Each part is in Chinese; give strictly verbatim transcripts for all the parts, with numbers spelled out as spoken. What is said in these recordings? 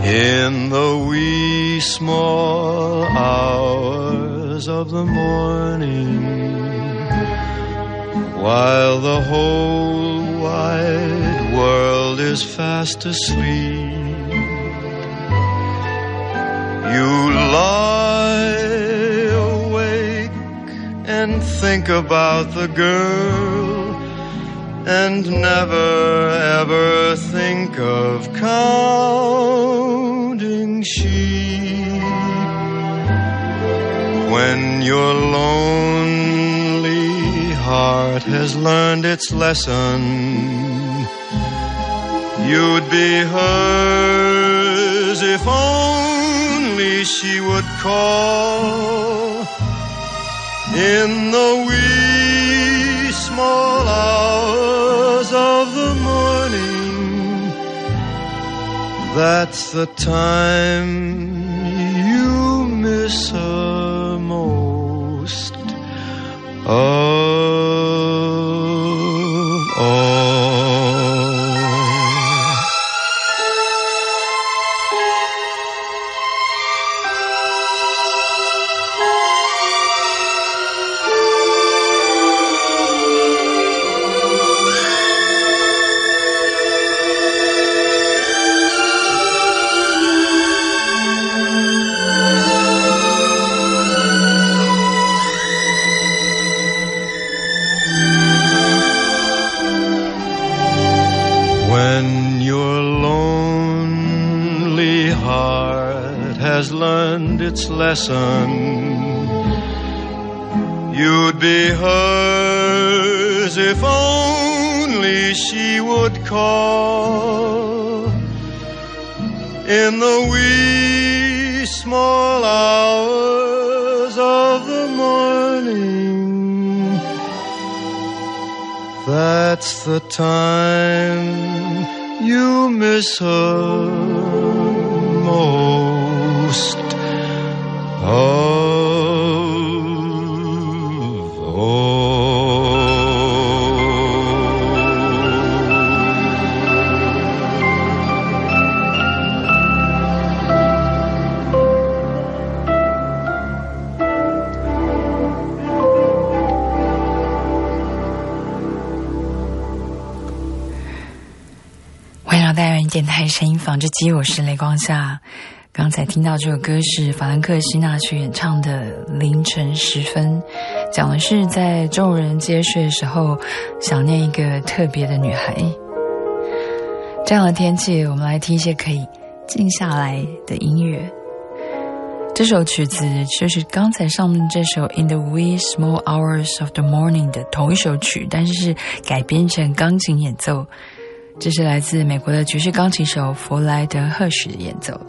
In the wee small hours of the morning, while the whole wide world is fast asleep, you lie awake and think about the girl, and never ever think of counting sheep. When your lonely heart has learned its lesson, you'd be hers if only she would call in the wee small hours of the morning. That's the time you miss her most of all. When your lonely heart has learned its lesson, you'd be hers if only she would call in the wee small hours of the morning. That's the time you miss her most of all. 大人电台声音纺织机，我是雷光夏。刚才听到这首歌是法兰克辛纳曲演唱的《凌晨时分》，讲的是在众人皆睡的时候想念一个特别的女孩。这样的天气，我们来听一些可以静下来的音乐。这首曲子就是刚才上面这首 In the Wee Small Hours of the Morning 的同一首曲，但是是改编成钢琴演奏。这是来自美国的爵士钢琴手弗莱德·赫许的演奏。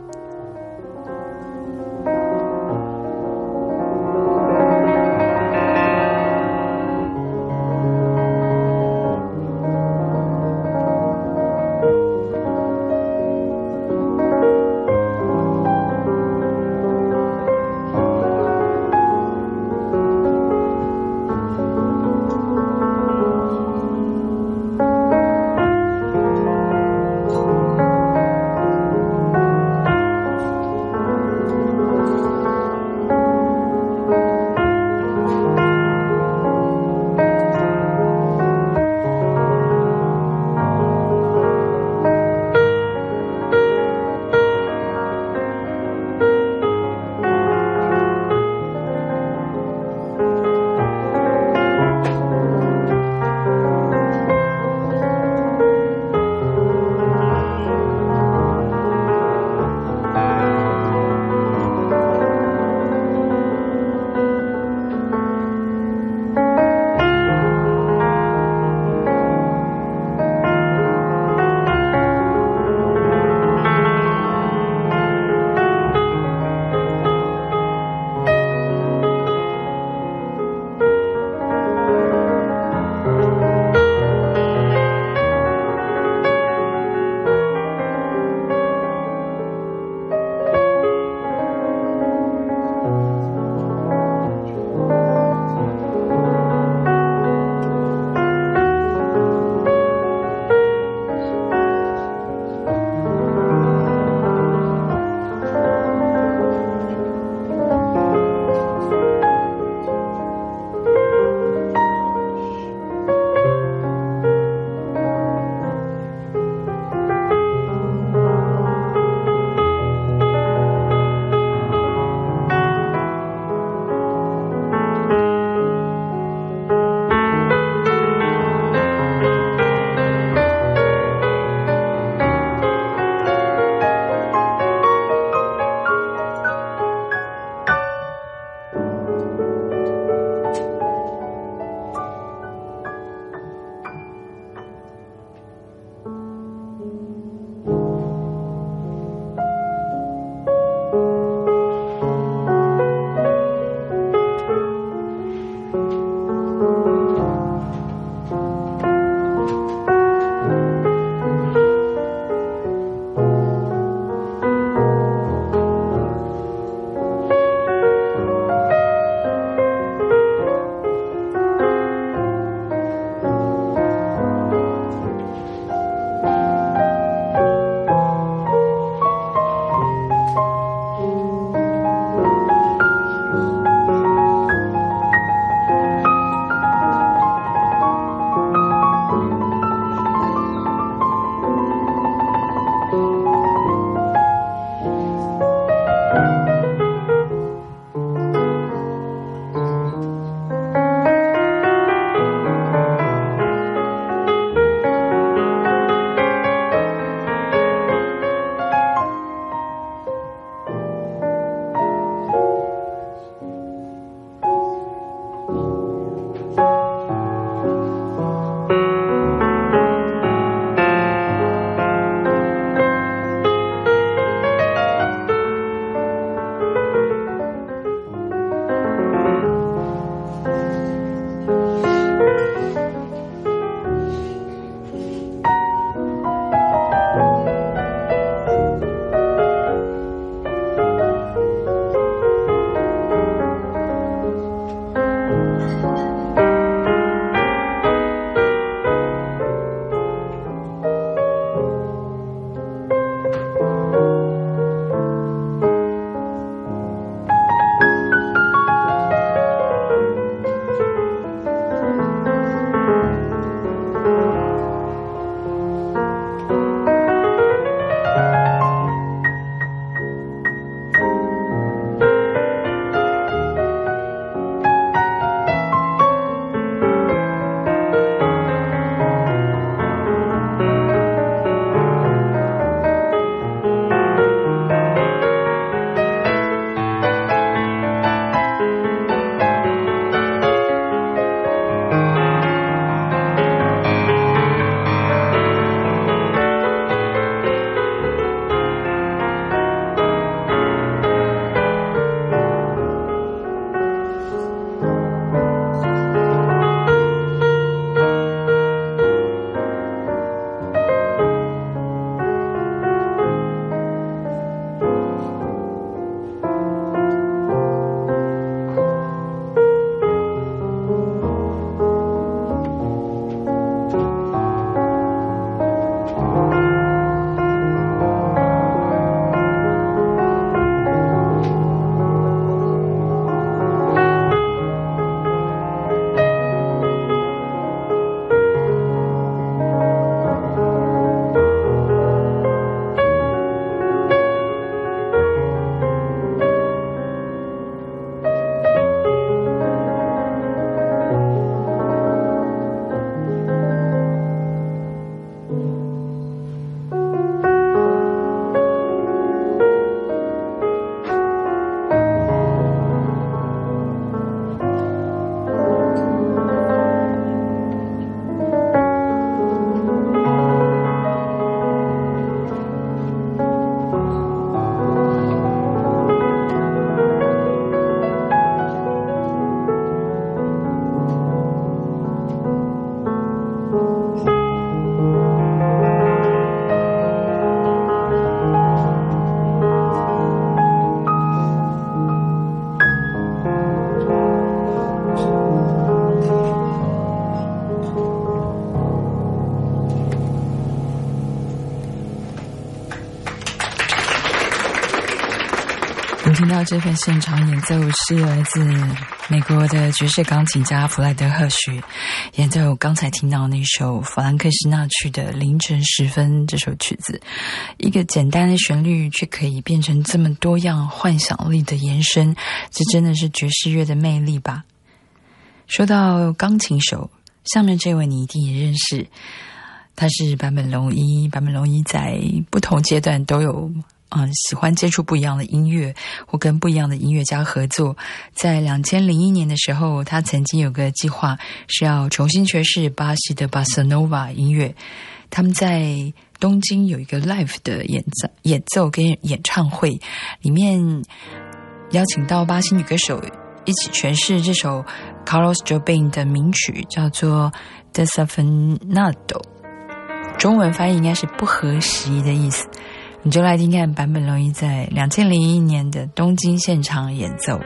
我们听到这份现场演奏是来自美国的爵士钢琴家弗莱德赫许演奏刚才听到那首法兰克辛纳曲的凌晨时分这首曲子，一个简单的旋律却可以变成这么多样幻想力的延伸，这真的是爵士乐的魅力吧。说到钢琴手，下面这位你一定也认识，他是坂本龙一。坂本龙一在不同阶段都有嗯，喜欢接触不一样的音乐，或跟不一样的音乐家合作。在二零零一年的时候，他曾经有个计划是要重新诠释巴西的巴塞诺瓦音乐。他们在东京有一个 live 的演奏演奏跟演唱会，里面邀请到巴西女歌手一起诠释这首 Carlos Jobim 的名曲，叫做 Desafinado， 中文翻译应该是不合时宜的意思。你就来听看坂本龙一在二零零一年的东京现场演奏。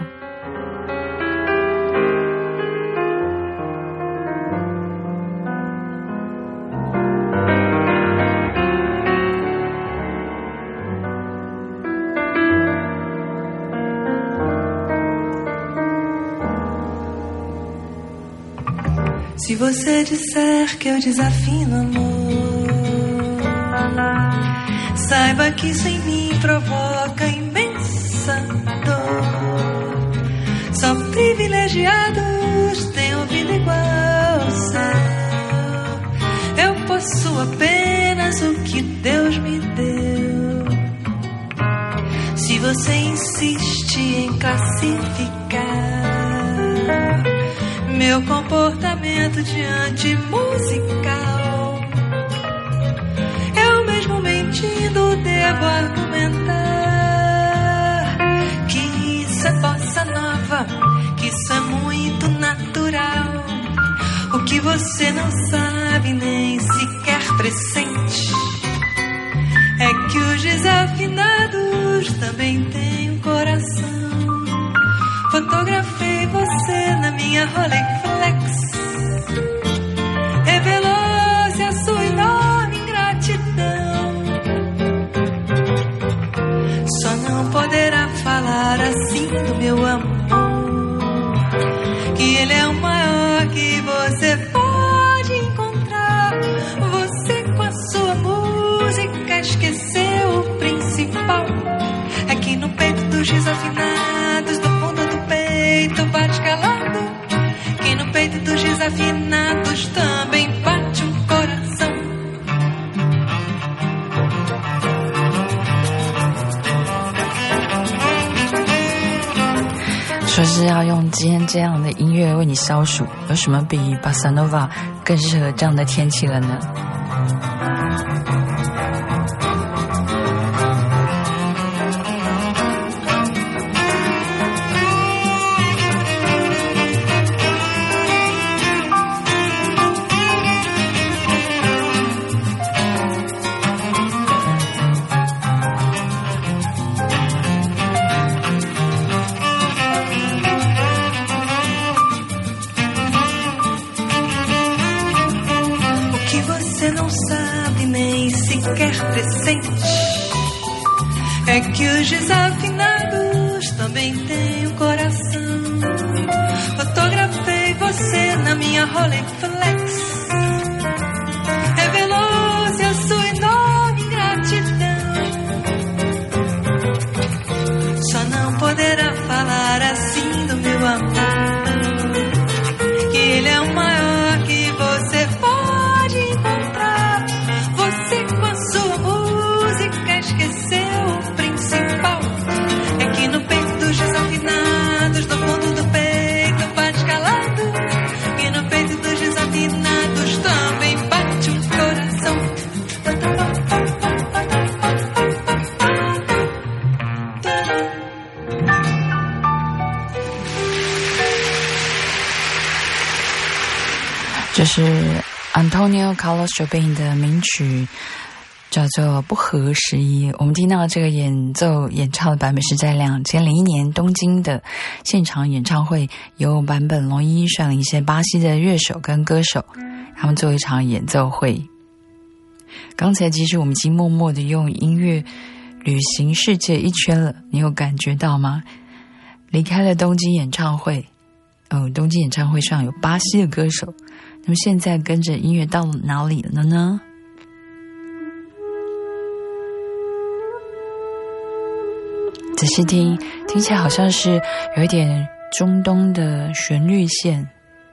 Se você disser que eu desafino amor, saiba que isso em mim provoca imensa dor. Só privilegiados têm ouvido igual ao céu. Eu possuo apenas o que Deus me deu. Se você insiste em classificar meu comportamento diante musical, eu mesmo mentindo devo argumentar que isso é bossa nova, que isso é muito natural. O que você não sabe nem sequer pressente é que os desafinados também têm um coração. Fotografei você na minha Rolleiflex, revelou-se a sua enorme ingratidão. Só não poderá falar assim do meu amor, que ele é o maior que você pode encontrar. Você com a sua música esqueceu o principal, é que no peito dos desafinados, do fundo do peito bate calado, que no peito dos desafinados também bate um coração. 说是要用今天这样的音乐为你消暑，有什么比巴萨诺瓦更适合这样的天气了呢？ É que os desafinados também têm um coração. Fotografei você na minha Rolleiflex, revelou-se a sua enorme ingratidão. Só não poderá falar assim do meu amor, que ele é o maior que você pode encontrar. Você com a sua música esqueceu o principal, é que no peito dos desafinados, do fundo do peito bate calado, que no peito dos desafinados também bate um coração. 这是 Antonio Carlos Jobim 的名曲，叫做不合时宜。我们听到这个演奏演唱的版本是在二零零一年东京的现场演唱会，由坂本龙一率领一些巴西的乐手跟歌手，他们做一场演奏会。刚才其实我们已经默默的用音乐旅行世界一圈了，你有感觉到吗？离开了东京演唱会，哦，东京演唱会上有巴西的歌手，那么现在跟着音乐到哪里了呢？仔细听，听起来好像是有一点中东的旋律线。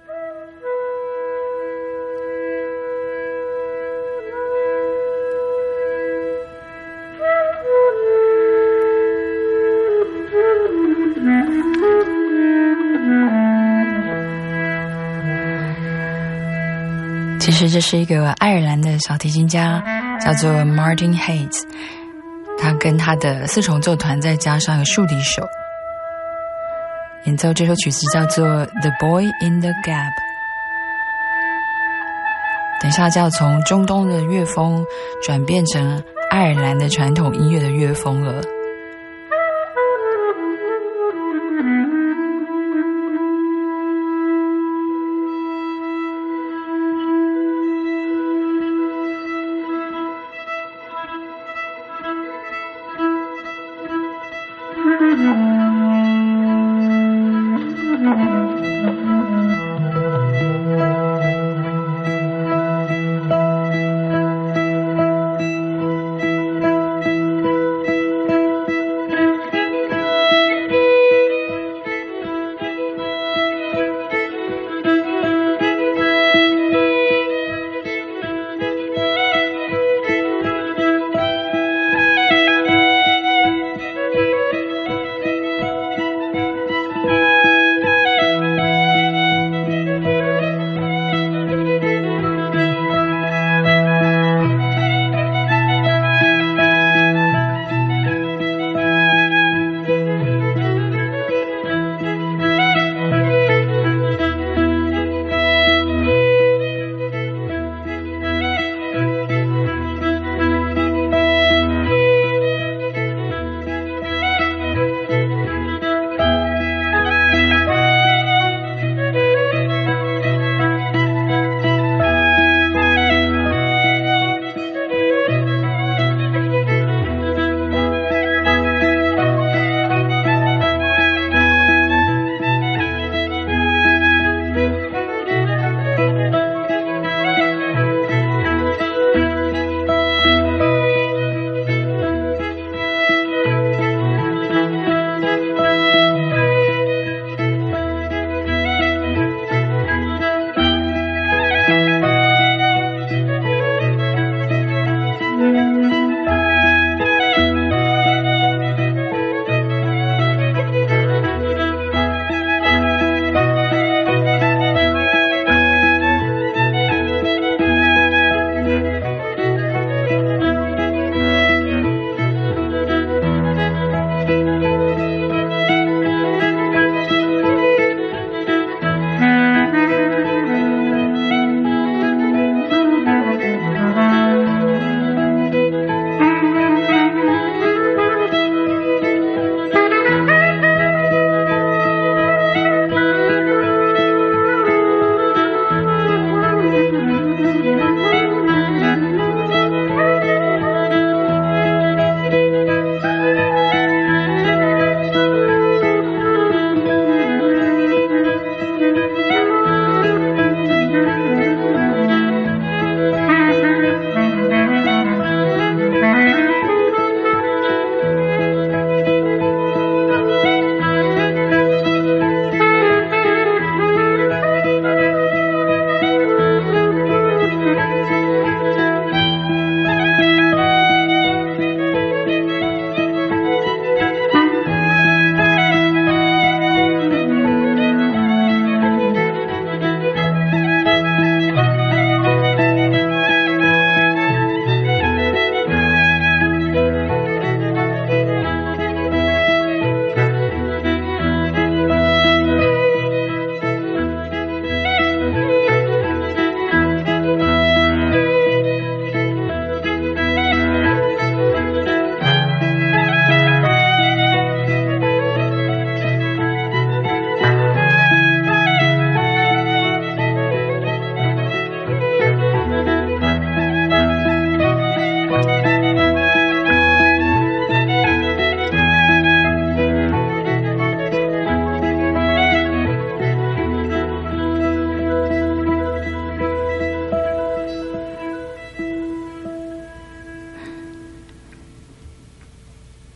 其实这是一个爱尔兰的小提琴家，叫做 Martin Hayes， 他跟他的四重奏团再加上一个竖笛手演奏这首曲子，叫做 The Boy in the Gap。 等一下就要从中东的乐风转变成爱尔兰的传统音乐的乐风了。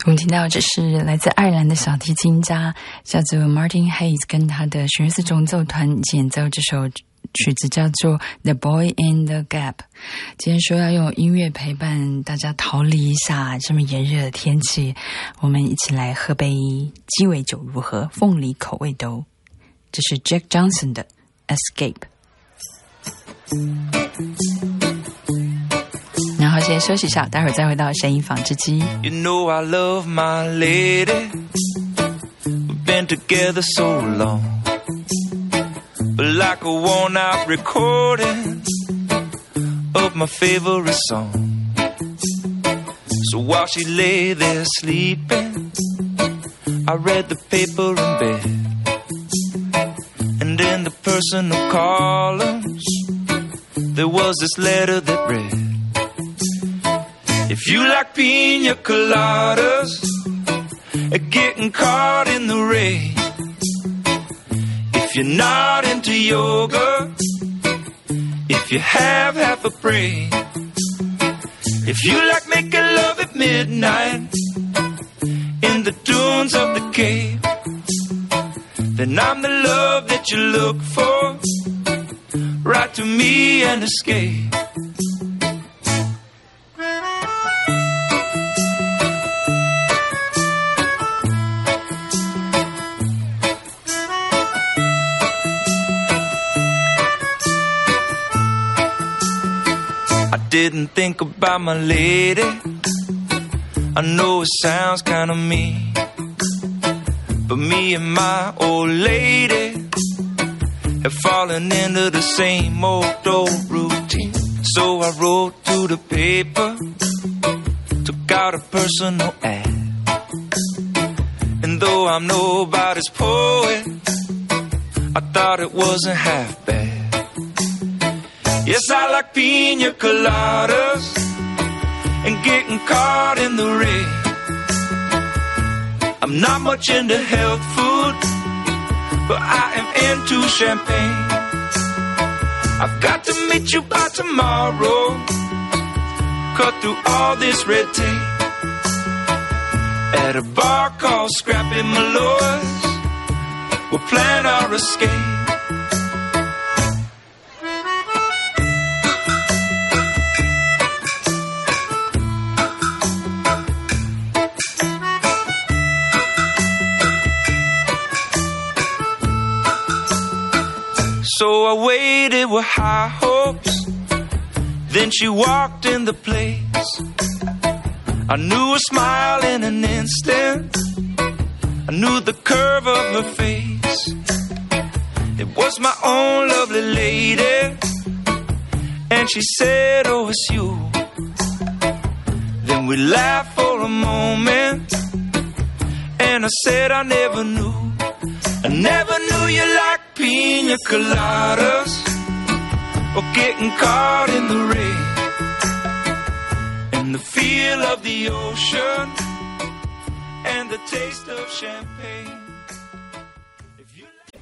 我们听到这是来自爱尔兰的小提琴家叫做 Martin Hayes 跟他的弦乐四重奏团演奏这首曲子叫做 The Boy in the Gap。 今天说要用音乐陪伴大家逃离一下这么炎热的天气，我们一起来喝杯鸡尾酒如何？凤梨口味的哦。这是 Jack Johnson 的 Escape。 然后先休息一下，待会儿再回到声音纺织机。 You know I love my lady, we've been together so long, but like a worn out recording of my favorite song. So while she lay there sleeping, I read the paper in bed, and in the personal columns there was this letter that read, if you like pina coladas and getting caught in the rain, if you're not into yoga, if you have half a brain, if you like making love at midnight in the dunes of the cave, then I'm the love that you look for. Write to me and escape. I didn't think about my lady, I know it sounds kinda mean, but me and my old lady have fallen into the same old old routine. So I wrote to the paper, took out a personal ad, and though I'm nobody's poet, I thought it wasn't half bad. Yes, I like pina coladas and getting caught in the rain. I'm not much into health food, but I am into champagne. I've got to meet you by tomorrow, cut through all this red tape at a bar called Scrappy Malloy's. We'll plan our escape. So I waited with high hopes, then she walked in the place. I knew her smile in an instant, I knew the curve of her face. It was my own lovely lady, and she said, oh, it's you. Then we laughed for a moment, and I said I never knew, I never knew you liked pina coladas or getting caught in the rain and the feel of the ocean and the taste of champagne. If you like...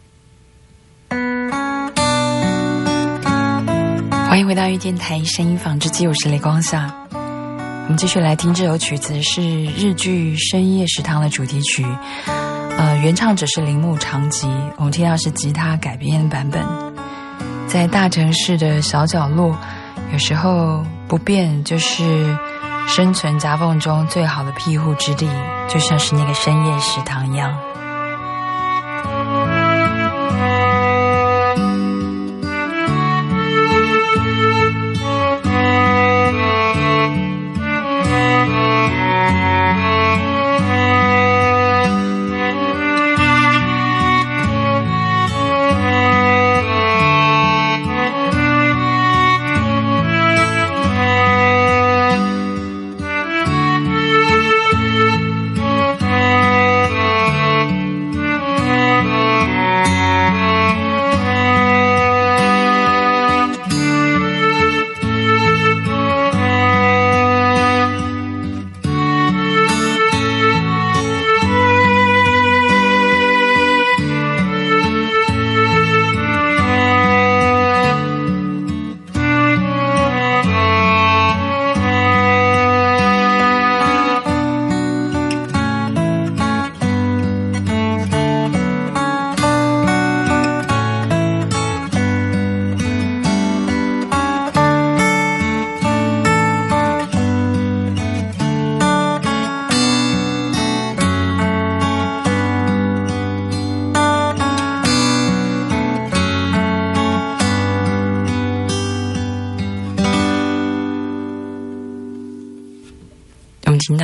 欢迎回到御电台声音纺织机，我是雷光夏。我们继续来听这首曲子，是日剧《深夜食堂》的主题曲。呃，原唱者是铃木长吉，我们听到是吉他改编版本。在大城市的小角落，有时候不变就是生存夹缝中最好的庇护之地，就像是那个深夜食堂一样。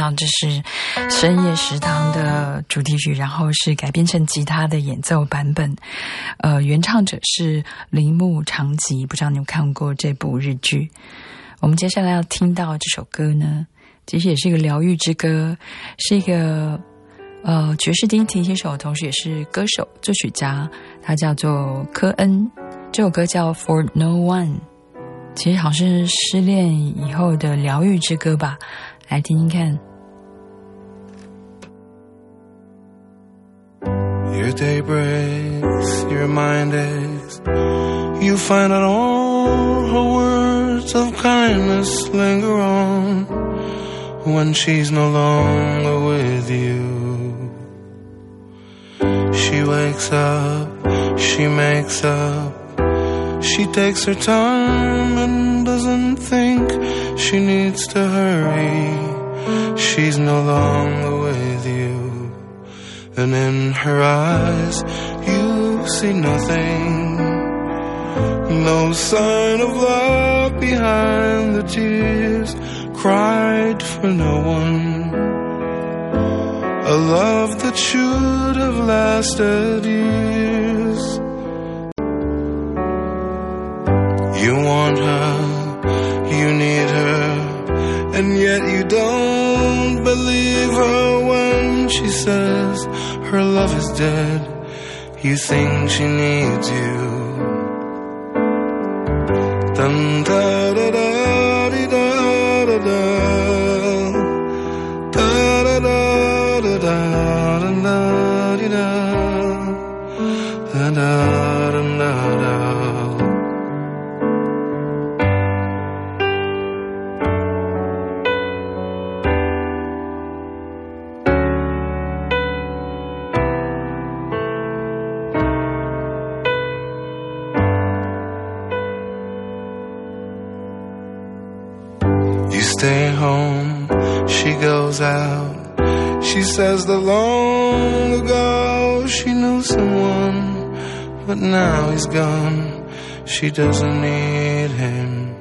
上这是深夜食堂的主题曲，然后是改编成吉他的演奏版本。呃，原唱者是铃木长吉，不知道你有看过这部日剧。我们接下来要听到这首歌呢，其实也是一个疗愈之歌，是一个呃爵士低提琴手，同时也是歌手、作曲家，他叫做科恩。这首歌叫 For No One， 其实好像是失恋以后的疗愈之歌吧，来听听看。 Your day breaks, your mind aches, you find out all her words of kindness linger on when she's no longer with you. She wakes up, she makes up, she takes her time and doesn't think she needs to hurry. She's no longer with you, and in her eyes you see nothing, no sign of love behind the tears cried for no one, a love that should have lasted years. You want her, you need her, and yet you don't believe her when she says her love is dead. You think she needs you. Dun da da da di da da da, da da da da da da da di da, da da da da da. Stay home, she goes out. She says that long ago she knew someone, but now he's gone, she doesn't need him.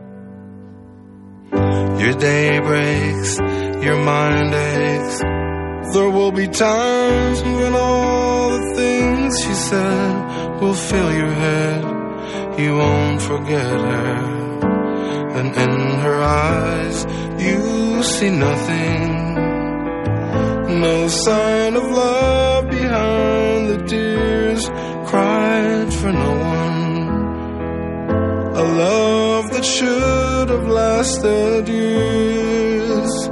Your day breaks, your mind aches. There will be times when all the things she said will fill your head. You won't forget her, and in her eyes you see nothing, no sign of love behind the tears cried for no one, a love that should have lasted years.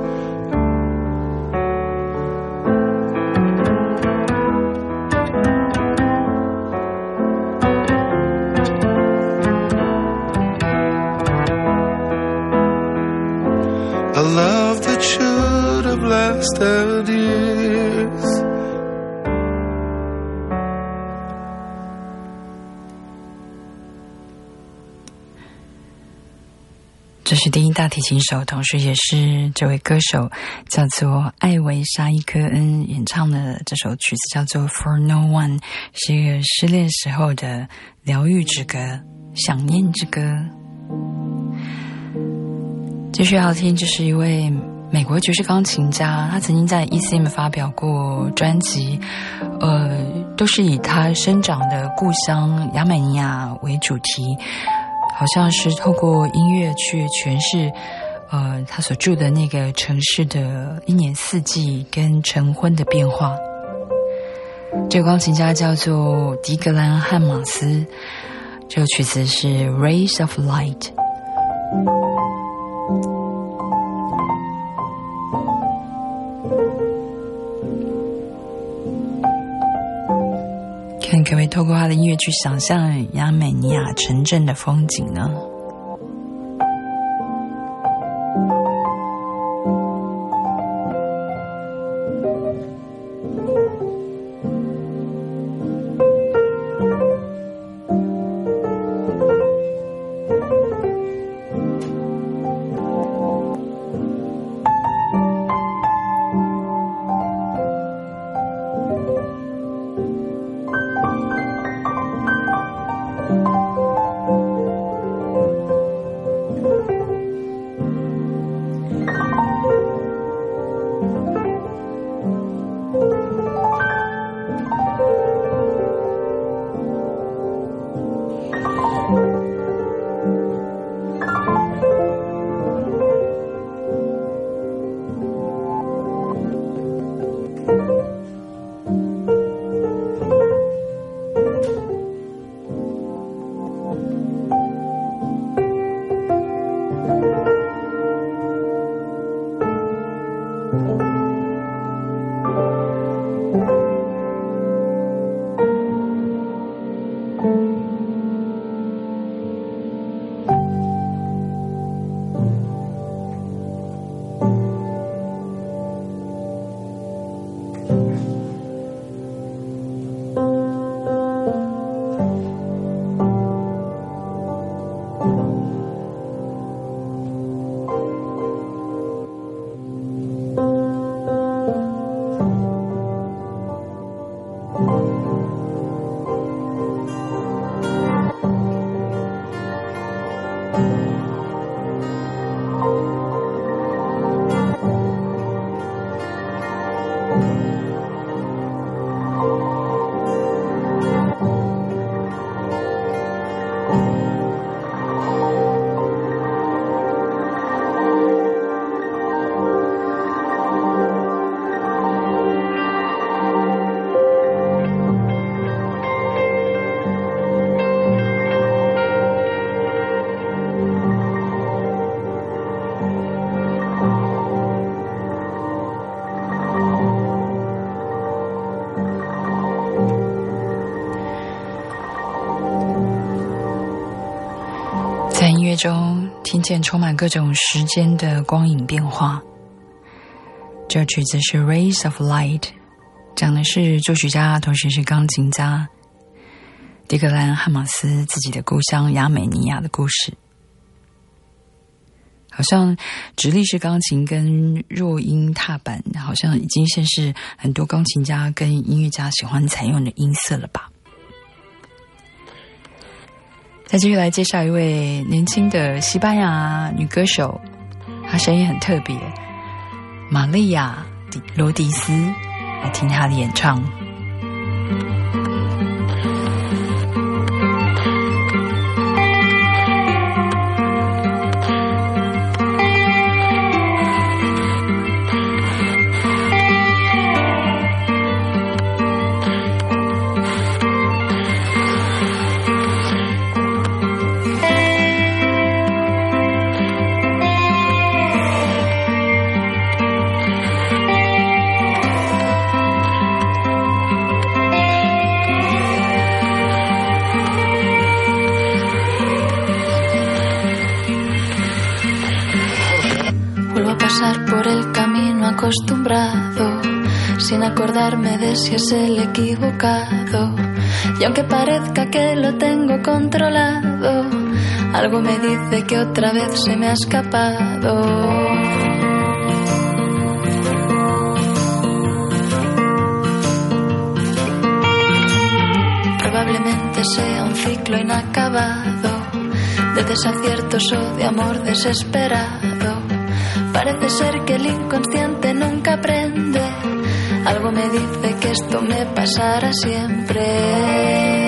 A love that should have lasted years. 这是低音大提琴手，同时也是这位歌手，叫做艾维沙伊科恩演唱的这首曲子叫做 For No One， 是一个失恋时候的疗愈之歌，想念之歌。继续要听，这是一位美国爵士钢琴家，他曾经在 E C M 发表过专辑，呃，都是以他生长的故乡亚美尼亚为主题，好像是透过音乐去诠释，呃，他所住的那个城市的一年四季跟晨昏的变化。这个钢琴家叫做迪格兰汉马斯，这个曲子是 Rays of Light。看可不可以透过他的音乐去想象亚美尼亚城镇的风景呢？ 中听见充满各种时间的光影变化。这曲子是 Rays of Light， 讲的是作曲家同时是钢琴家迪格兰·汉马斯自己的故乡亚美尼亚的故事。好像直立式钢琴跟弱音踏板好像已经现是很多钢琴家跟音乐家喜欢采用的音色了吧。再继续来介绍一位年轻的西班牙女歌手，她声音很特别，玛利亚·罗迪斯，来听她的演唱。 Por el camino acostumbrado, sin acordarme de si es el equivocado. Y aunque parezca que lo tengo controlado, algo me dice que otra vez se me ha escapado. Probablemente sea un ciclo inacabado de desaciertos o de amor desesperado. Parece ser que el inconsciente nunca aprende. Algo me dice que esto me pasará siempre.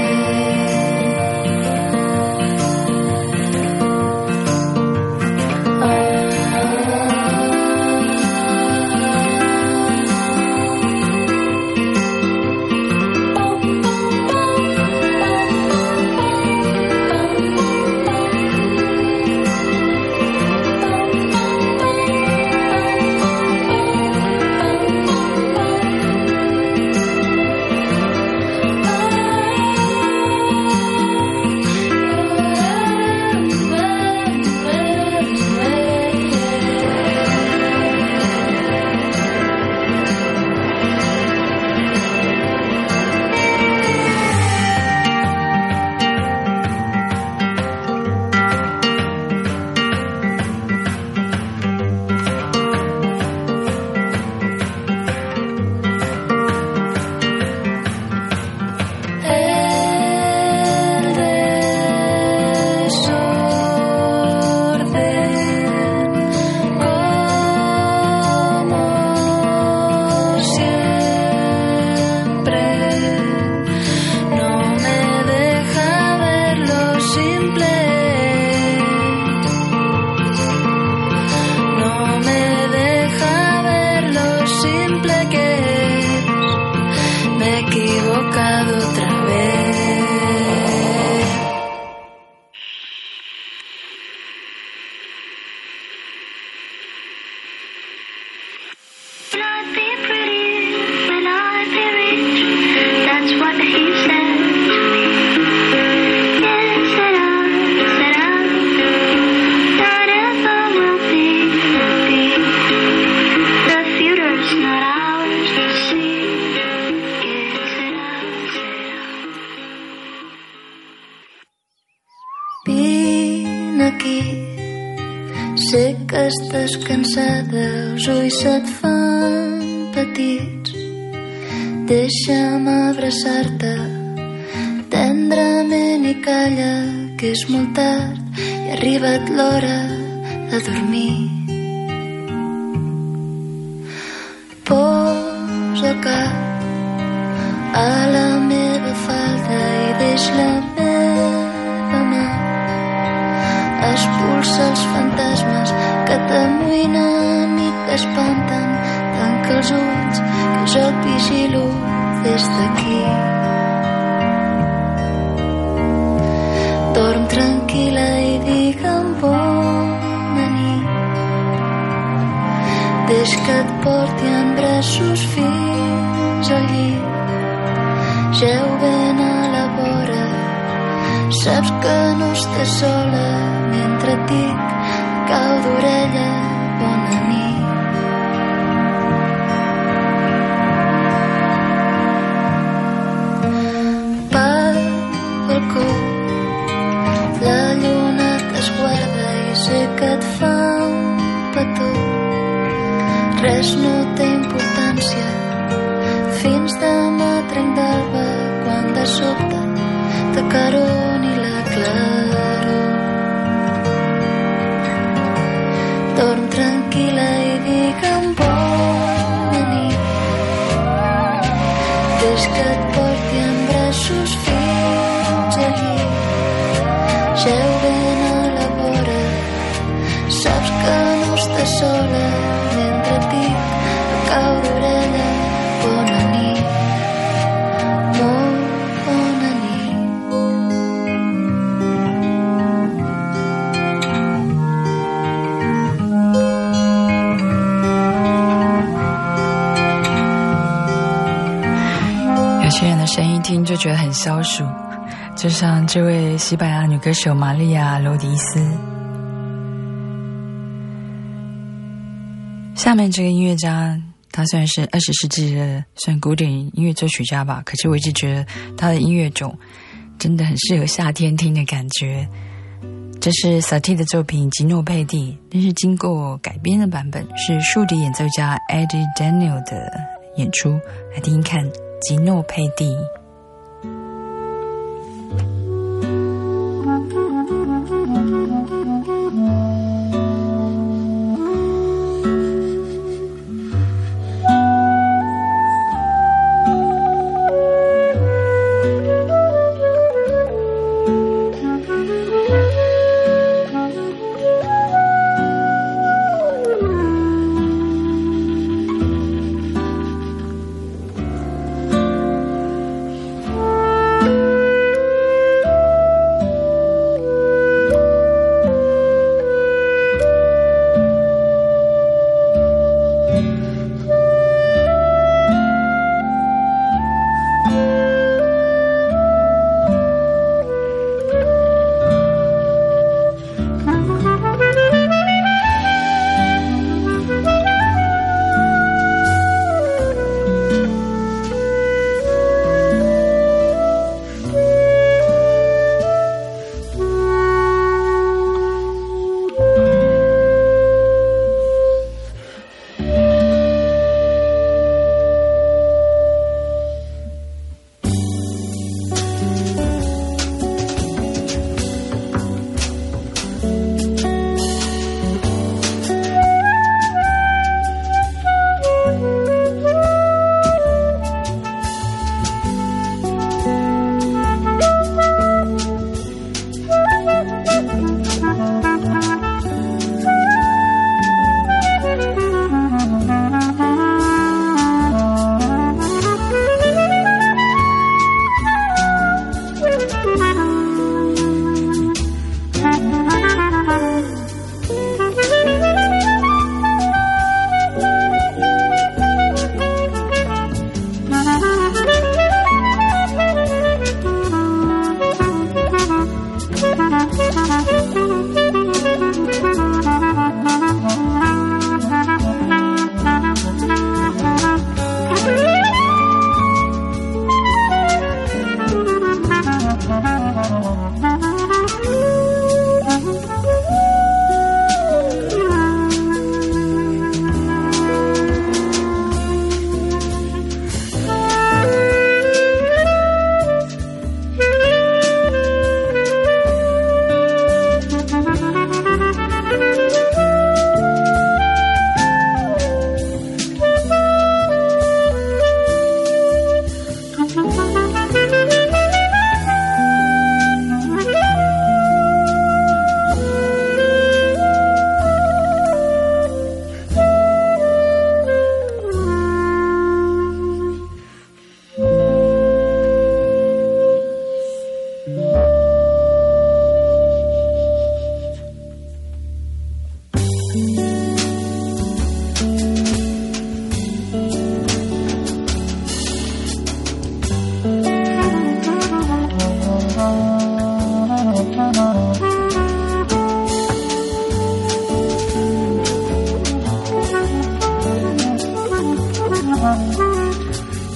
Sé que estàs cansada, els ulls se't fan petits. Deixa'm abraçar-te tendrament i calla, que és molt tard i ha arribat l'hora de dormir. Posa el cap a la meva falda i deix la meva mà. Expulsa els fantasmes que t'amoïnen i que espanten. Tanca els ulls, que jo et vigilo des d'aquí. Dorm tranquil·la i digue'm bona nit. Deix que et porti en braços fins al llit. Jeu ben a la vora, saps que no estàs sola mentre orella, bona nit. Pel balcó la lluna t'esguarda i sé que et fa un petó. Res no té importància fins demà trenc d'alba, quan de sobte t'acaroni la claror. Dorm tranquil·la i digue'm bona nit. Deix que et porti en braços fins al llit. Jeu ben a la vora, saps que no estàs sola, mentre et dic a cau d'orella, bona nit, molt bona nit. 有些人的声音听就觉得很消暑，就像这位西班牙女歌手玛利亚·罗迪斯。下面这个音乐家，他虽然是二十世纪的算古典音乐作曲家吧，可是我一直觉得他的音乐种真的很适合夏天听的感觉。这是萨蒂的作品《吉诺佩蒂》，但是经过改编的版本是竖笛演奏家 Eddie Daniel 的演出，来听听看《吉诺佩蒂》。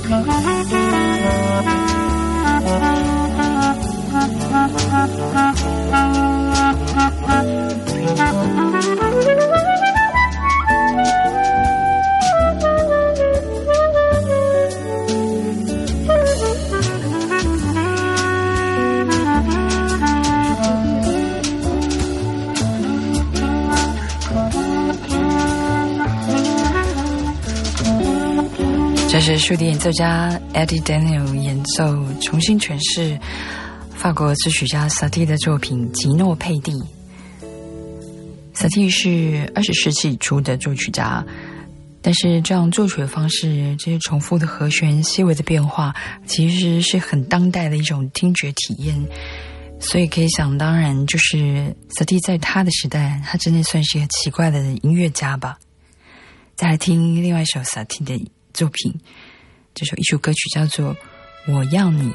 这是竖笛演奏家 Eddie Daniel 演奏重新诠释法国作曲家萨蒂的作品《吉诺佩蒂》。萨蒂是二十世纪初的作曲家，但是这样作曲的方式，这些重复的和弦、细微的变化，其实是很当代的一种听觉体验。所以可以想当然，就是萨蒂在他的时代，他真的算是一个奇怪的音乐家吧。再来听另外一首萨蒂的作品，这首艺术歌曲叫做《我要你》。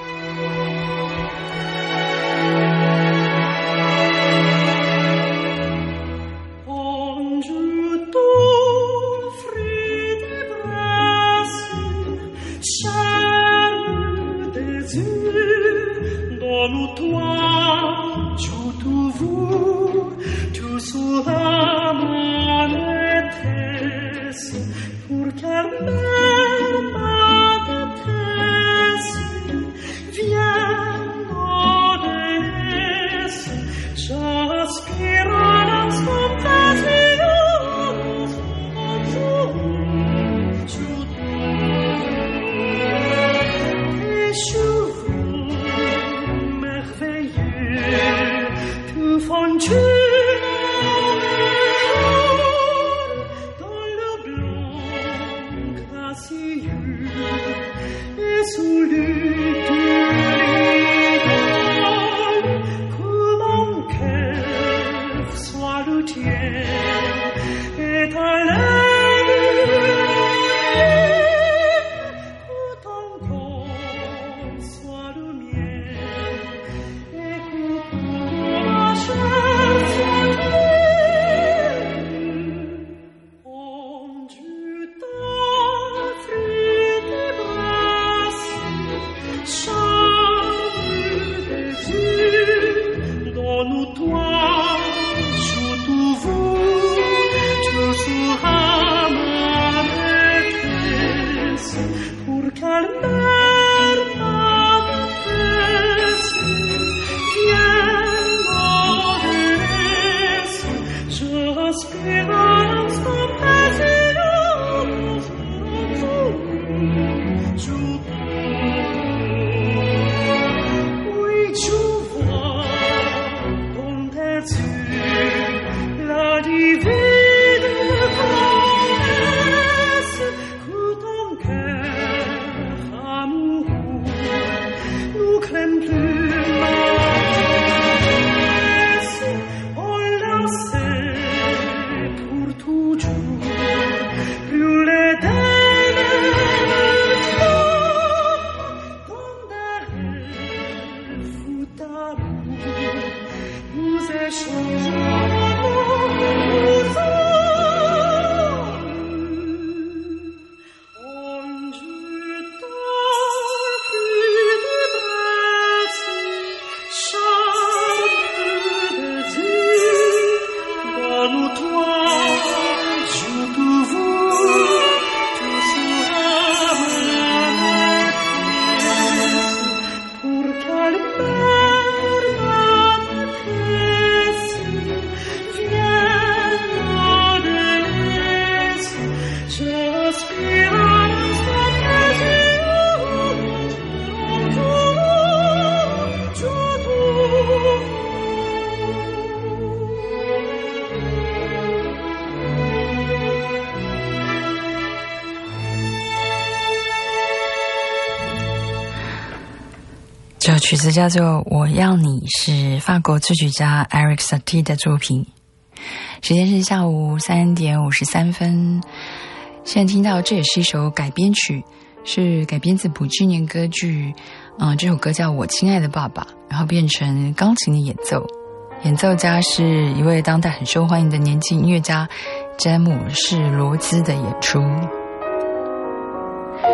这首曲子叫做《我要你》，是法国作曲家 Eric Satie 的作品。时间是下午三点五十三分。现在听到这也是一首改编曲，是改编自普契尼歌剧，嗯，这首歌叫《我亲爱的爸爸》，然后变成钢琴的演奏。演奏家是一位当代很受欢迎的年轻音乐家詹姆士罗兹的演出。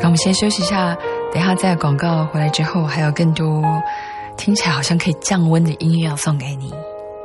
让我们先休息一下，等一下在广告回来之后，还有更多听起来好像可以降温的音乐要送给你。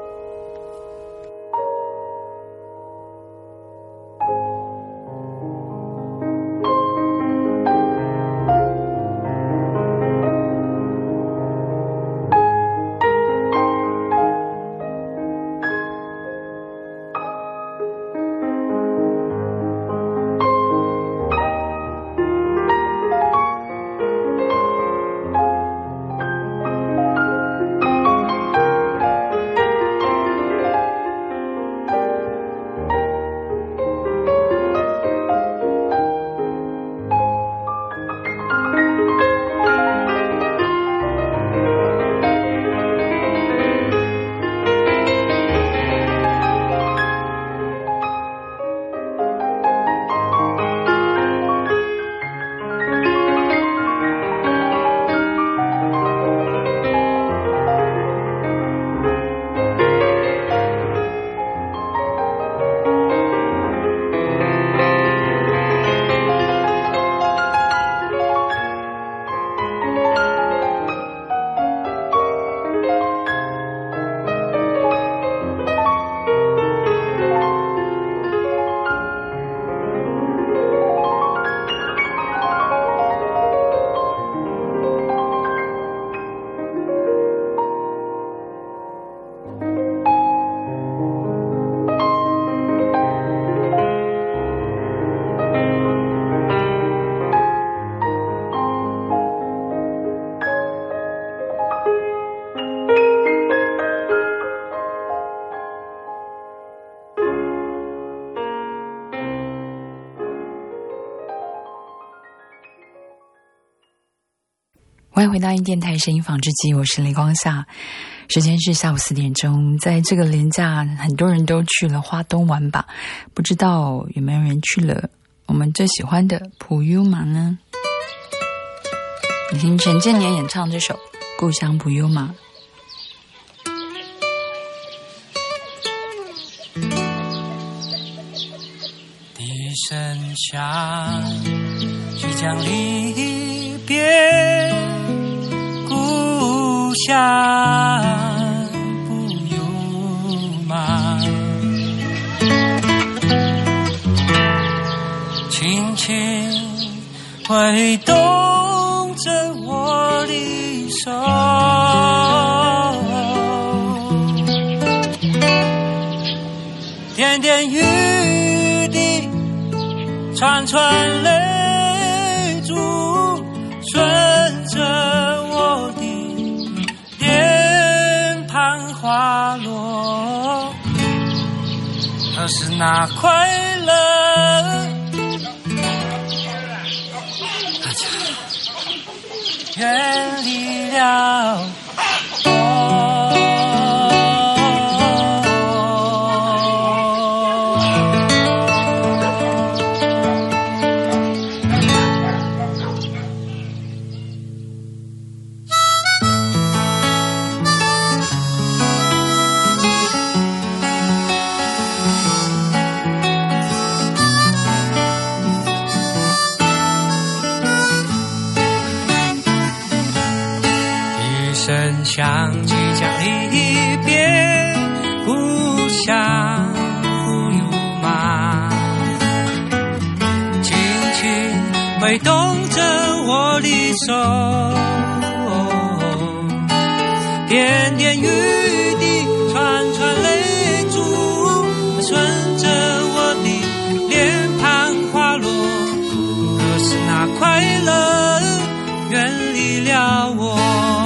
欢迎回到音电台声音纺织机，我是雷光夏。时间是下午四点钟，在这个连假，很多人都去了花东玩吧？不知道有没有人去了我们最喜欢的普悠玛呢？你听陈建年演唱这首《故乡普悠玛》。 笛声响，即将离别。故乡普悠玛，轻轻挥动着我的手，点点雨滴串串泪珠，顺着我的脸庞滑落。可是那快乐远离了声响即将离别，故乡普悠玛，轻轻挥动着我的手，点点雨滴串串泪珠，顺着我的脸庞滑落。可是那快乐远离了我，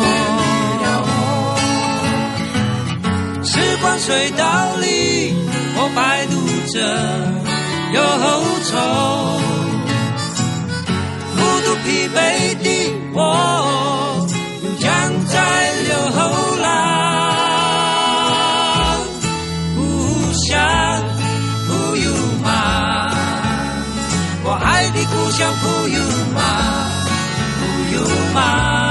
时光隧道里，我摆渡着忧愁，孤独疲惫的我，又将再流浪。故乡普悠玛，我爱的故乡普悠玛，普悠玛。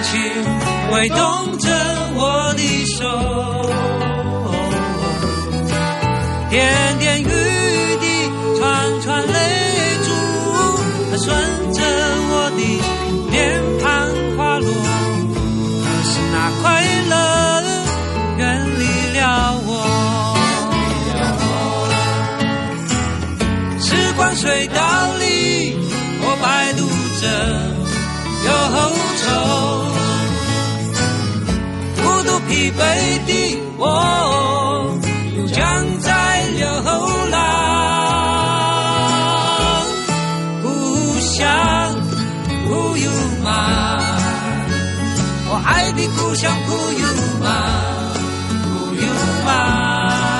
情挥动着我的手，点点雨滴串串泪珠，顺着我的脸庞滑落。可是那快乐远离了我，时光隧道里我摆渡着忧愁，孤独疲惫的我又将在流浪，故乡苦有吗？我爱的故乡苦有吗？苦有吗？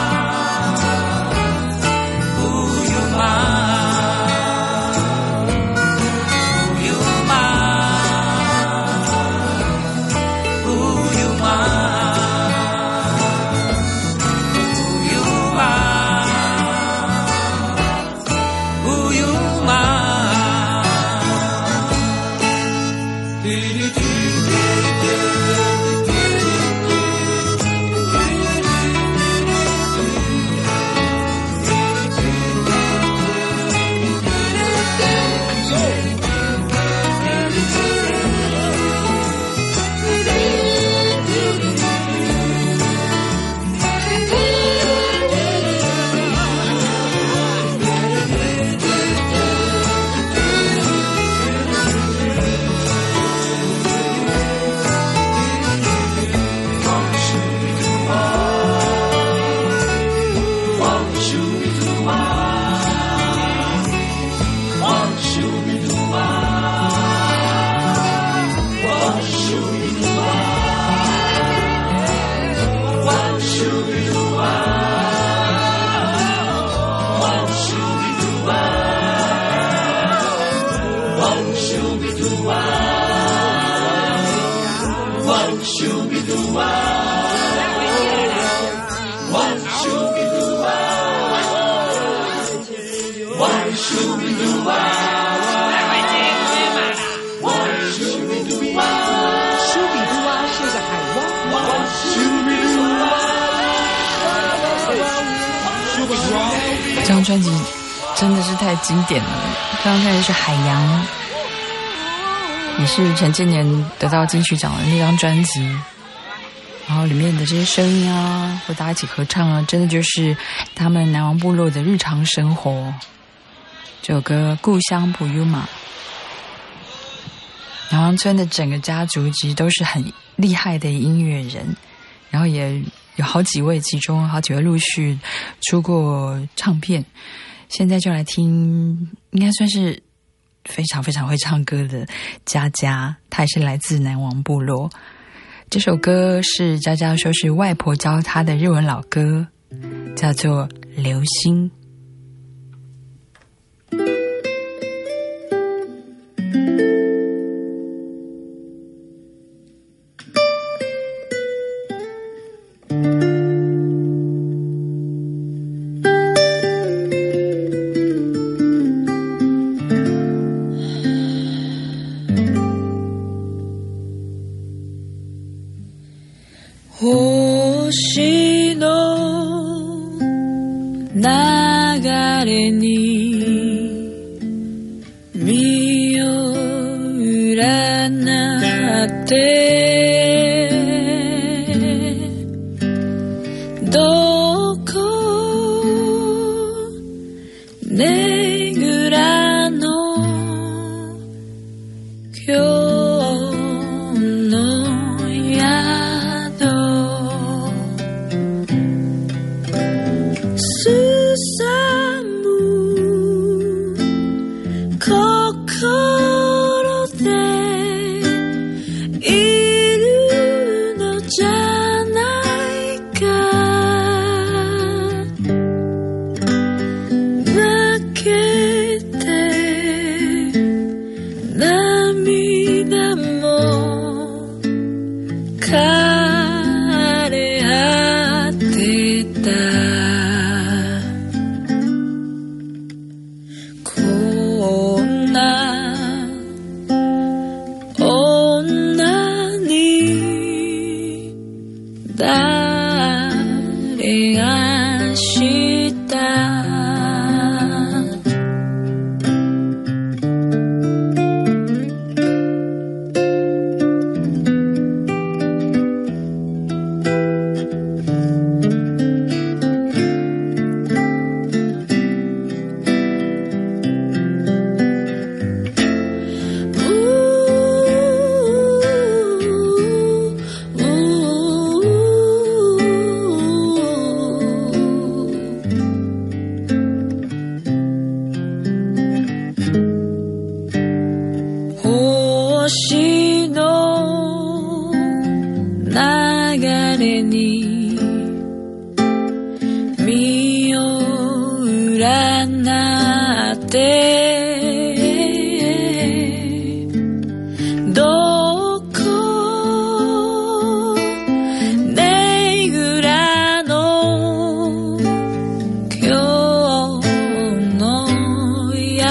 苦有吗？ 这张专辑真的是太经典了。这张专辑是《海洋》，也是陈建年得到金曲奖的那张专辑。然后里面的这些声音啊，或大家一起合唱啊，真的就是他们南王部落的日常生活。这首歌《故乡普悠玛》，南王村的整个家族其实都是很厉害的音乐人，然后也有好几位，其中好几位陆续出过唱片。现在就来听，应该算是非常非常会唱歌的佳佳，她也是来自南王部落。这首歌是佳佳说是外婆教她的日文老歌，叫做《流星》。 星の流れに身を占ってどこねぐらの今日の宿すさむ心でいるのじゃないか負けて涙も枯れ果てたこんな女誰がした。星の流れに身を占ってどこねぐらの今日の宿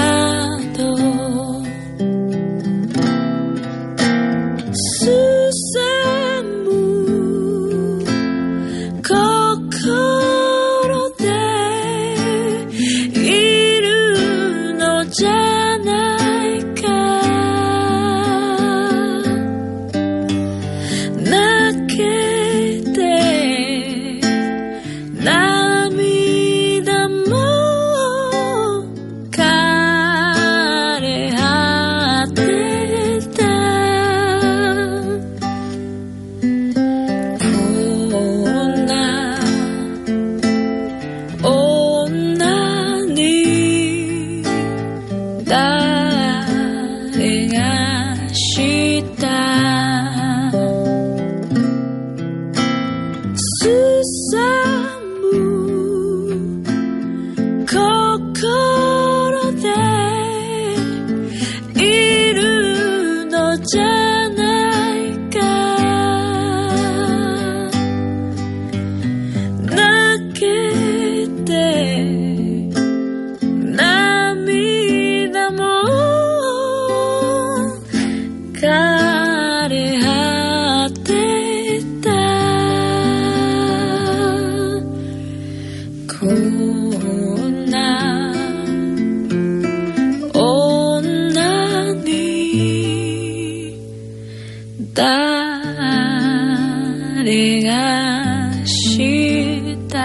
誰がした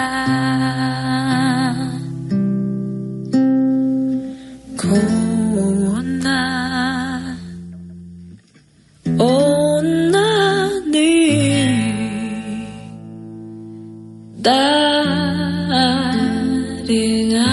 こんな女に誰が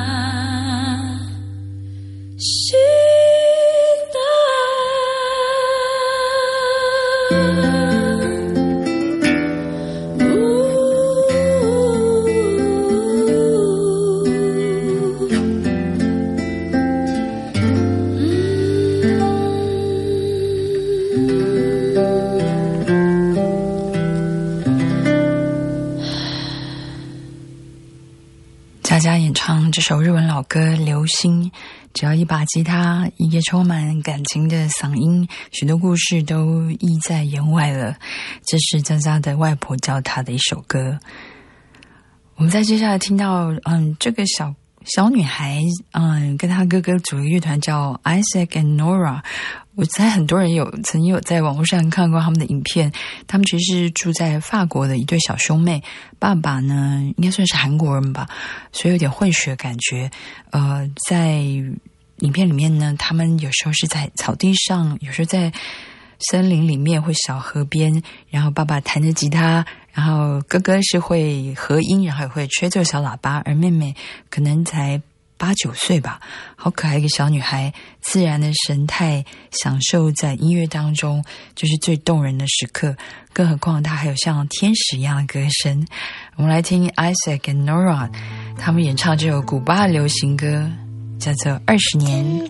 佳佳演唱这首日文老歌《流星》，只要一把吉他，一个充满感情的嗓音，许多故事都溢在言外了。这是佳佳的外婆教她的一首歌。我们在接下来听到，嗯，这个小小女孩，嗯，跟她哥哥组一个乐团叫 Isaac and Nora。我猜很多人有曾经有在网络上看过他们的影片，他们其实是住在法国的一对小兄妹，爸爸呢应该算是韩国人吧，所以有点混血感觉。呃，在影片里面呢，他们有时候是在草地上，有时候在森林里面或小河边，然后爸爸弹着吉他，然后哥哥是会合音，然后也会吹奏小喇叭，而妹妹可能才八九岁吧，好可爱一个小女孩，自然的神态，享受在音乐当中就是最动人的时刻，更何况她还有像天使一样的歌声。我们来听 Isaac and Nora 他们演唱这首古巴流行歌，叫做二十年。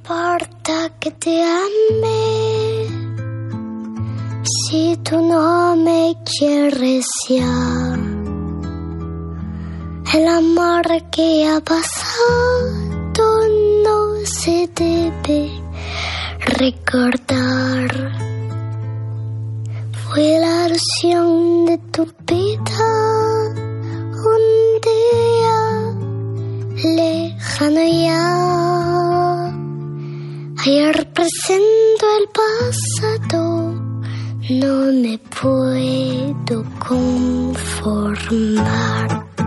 Si tu no me quieres ya, el amor que ha pasado no se debe recordar. Fui la ilusión de tu vida un día lejano ya. Ayer presento el pasado, no me puedo conformar.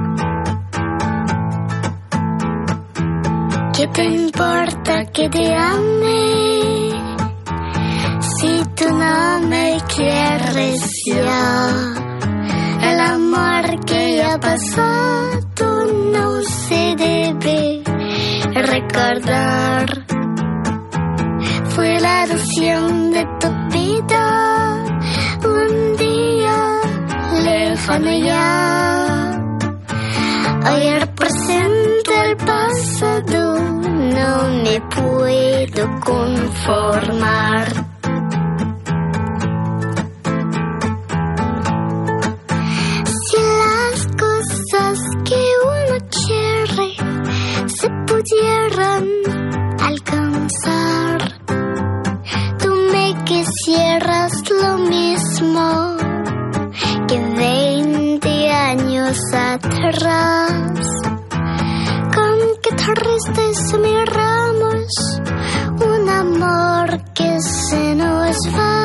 ¿Qué te importa que te ame si tú no me quieres ya? El amor que ya pasado no se debe recordar. Fue la ilusión de tu vida un día lejano ya. Ayer presente el pasado, no me puedo conformar. Si las cosas que uno quiere se pudieran alcanzar, tú me quisieras lo mismo que veinte años atrás. Con qué tristeza miramos un amor que se nos va.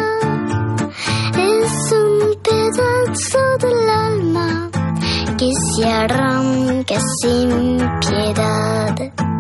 Es un pedazo del alma que se arranca sin piedad.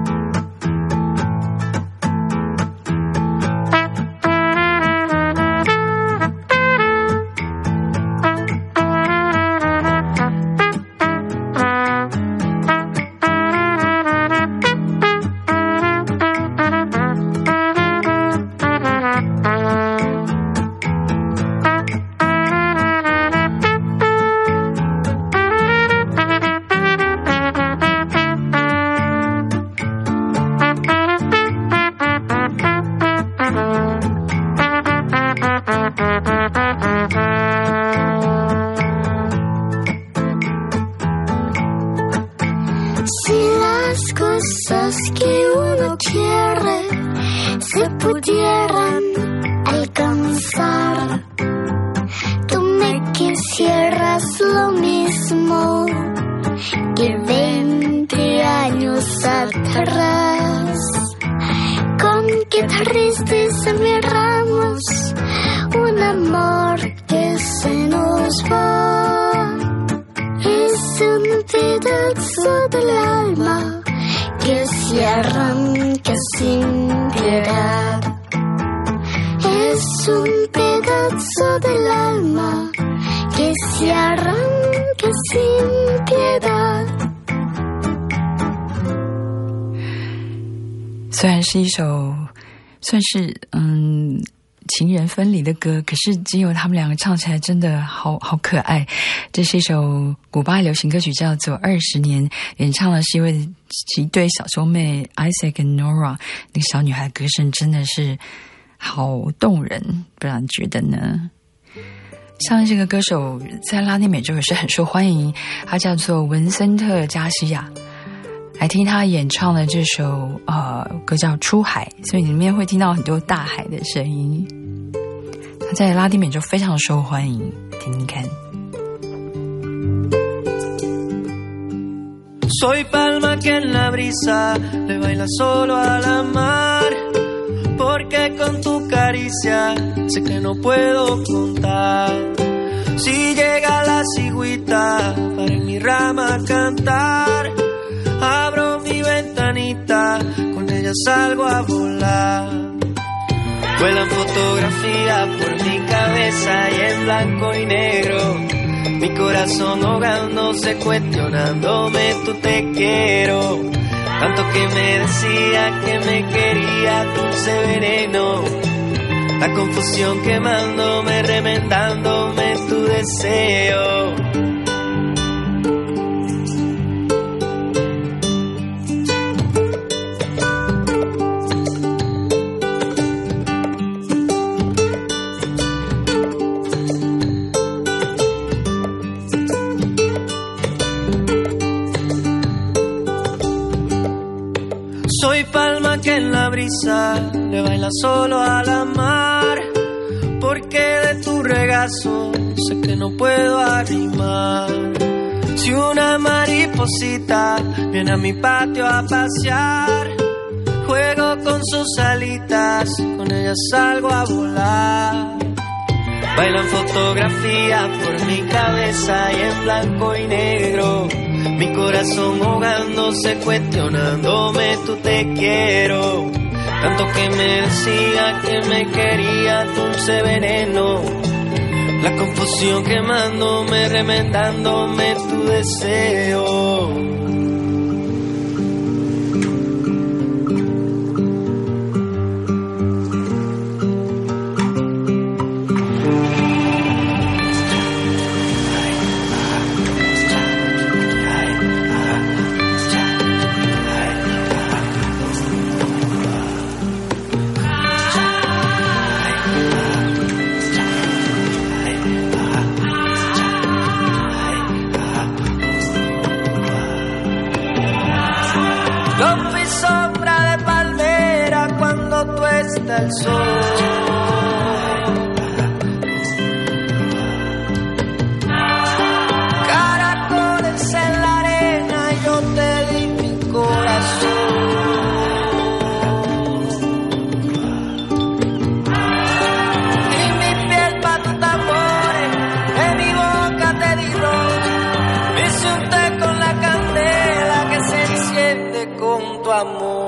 Si las cosas que uno quiere se pudieran alcanzar, tú me quisieras lo mismo que veinte años atrás. Con qué tristeza miramos un amor que se nos va. Es un pedazo del alma que se arranca sin piedad. Es un pedazo del alma que se arranca sin piedad. 虽然是一首算是嗯情人分离的歌，可是经由他们两个唱起来真的好好可爱。这是一首古巴流行歌曲，叫做《二十年》，演唱的是一位一对小兄妹 Isaac 跟 Nora。那个小女孩歌声真的是好动人，不知道你觉得呢？像这个歌手在拉丁美洲也是很受欢迎，他叫做文森特·加西亚。来听他演唱的这首呃歌叫《出海》，所以里面会听到很多大海的声音。他在拉丁美洲非常受欢迎，听听看。 Soy palma que en la brisa le baila solo a la mar, porque con tu caricia sé que no puedo contar. Si llega la cigüita para en mi rama cantar, abro mi ventanita, con ella salgo a volar. Vuelan fotografías por mi cabeza y en blanco y negro, mi corazón ahogándose, cuestionándome tu te quiero. Tanto que me decía que me quería, dulce veneno. La confusión quemándome, remendándome tu deseo. Soy palma que en la brisa le baila solo a la mar, porque de tu tu regazo, sé que no puedo arrimar. Si una mariposita viene a mi patio a pasear, juego con sus alitas, con ellas salgo a volar. Bailan fotografías por mi cabeza y en blanco y negro, mi corazón ahogándose, cuestionándome tu te quiero. Tanto que me decía que me quería, dulce veneno. La confusión quemándome, remendándome tu deseo. El sol, caracoles en la arena, yo te di mi corazón. Y mi piel pa' tus tambores, en mi boca te di ron. Me hice un té con la candela que se enciende con tu amor.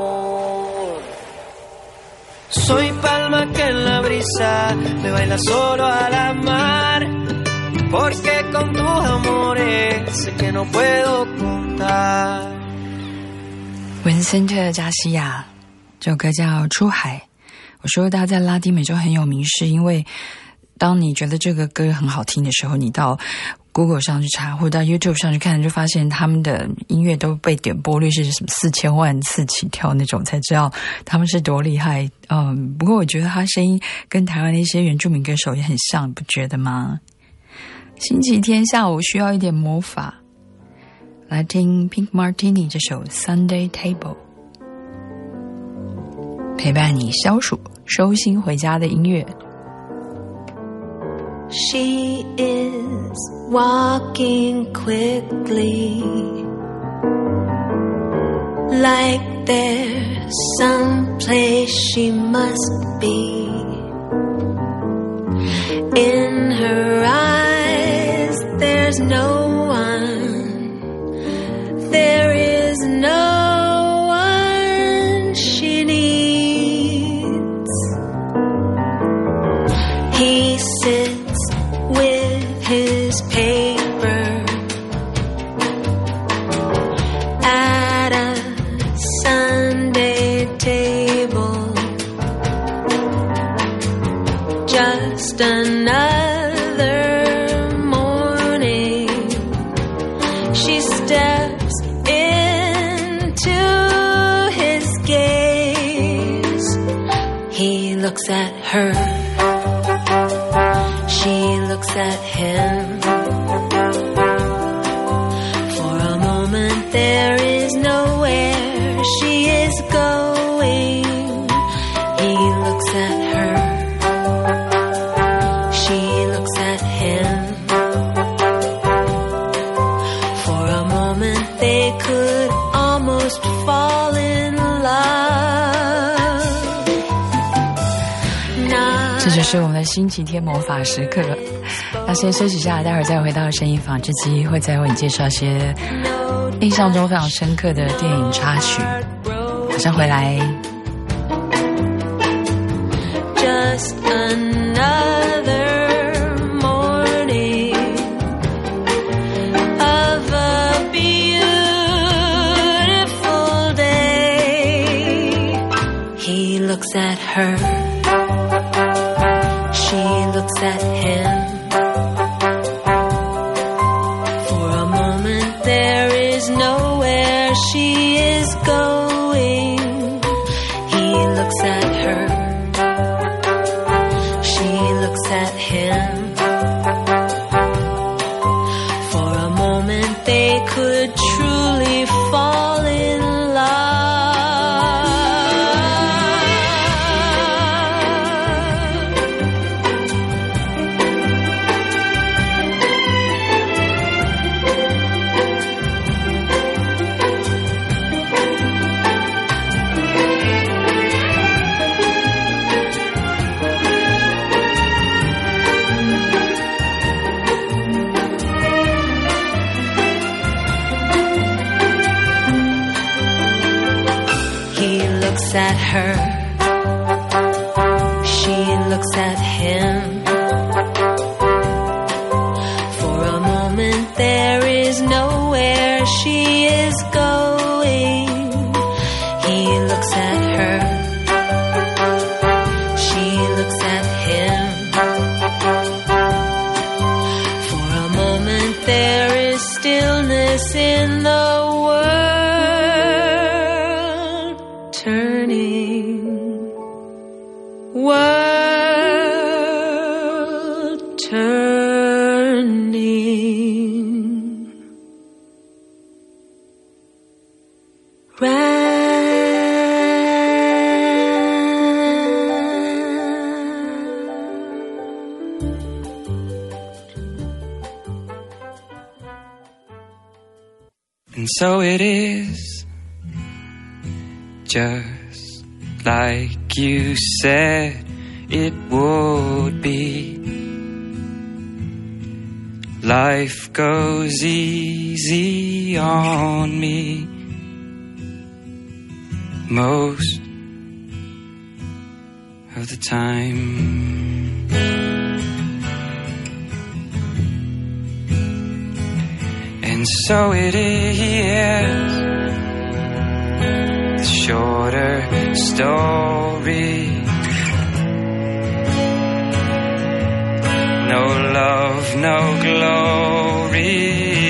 Soy palma que en la brisa me baila solo a la mar, porque con tus amores sé que no puedo contar。 文森特·加西亚，这首歌叫《出海》。我说它在拉丁美洲很有名，是因为当你觉得这个歌很好听的时候，你到 Google 上去查，或者到 YouTube 上去看，就发现他们的音乐都被点播率是什么四千万次起跳那种，才知道他们是多厉害。嗯，不过我觉得他声音跟台湾的一些原住民歌手也很像，不觉得吗？星期天下午需要一点魔法，来听 Pink Martini 这首 Sunday Table， 陪伴你消暑收心回家的音乐。 She is walking quickly, like there's some place she must be. In her eyes there's no one, there is no one she needs. He sits with his paper at a Sunday table, just another morning. She steps into his gaze. He looks at her, she looks at him. For a moment there is nowhere she is going. He looks at her, she looks at him. For a moment they could almost fall in love. 这就是我们的星期天魔法时刻。那先休息一下，待会儿再回到声音纺织机，会再为你介绍一些印象中非常深刻的电影插曲。马上回来。 Just another morning of a beautiful day. He looks at her, she looks at him. For a moment there is nowhere she is going. He looks at her, she looks at him. For a moment they could truly fall in love. at her. She looks at him. For a moment there is nowhere she is going. He looks at her. She looks at him. For a moment there is stillness in the world turning. World turning. Round. And so it is, just like you said it would be. Life goes easy on me most of the time. And so it is, the shorter story. No love, no glory.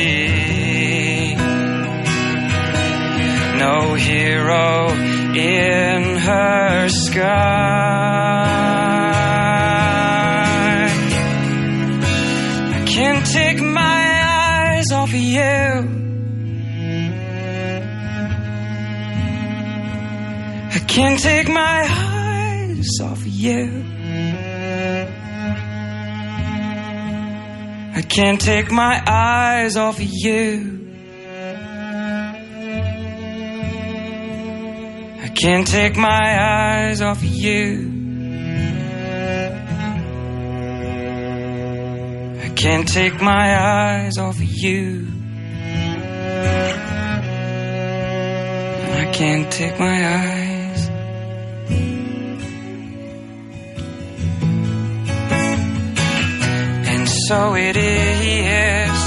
No hero in her sky. I can't take my eyes off of you. I can't take my eyes off of you. I can't take my eyes off of you. I can't take my eyes off of you. I can't take my eyes off of you. I can't take my eyes. And so it is,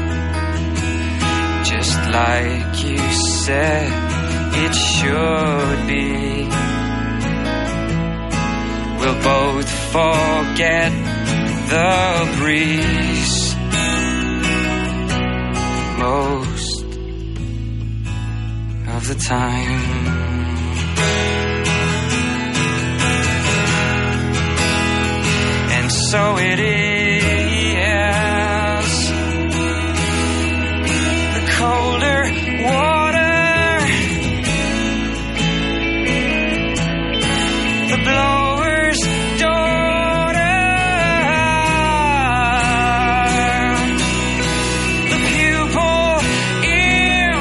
just like you said it should be. We'll both forget the breeze most of the time. And so it is, the colder water, the blower's daughter, the pupil in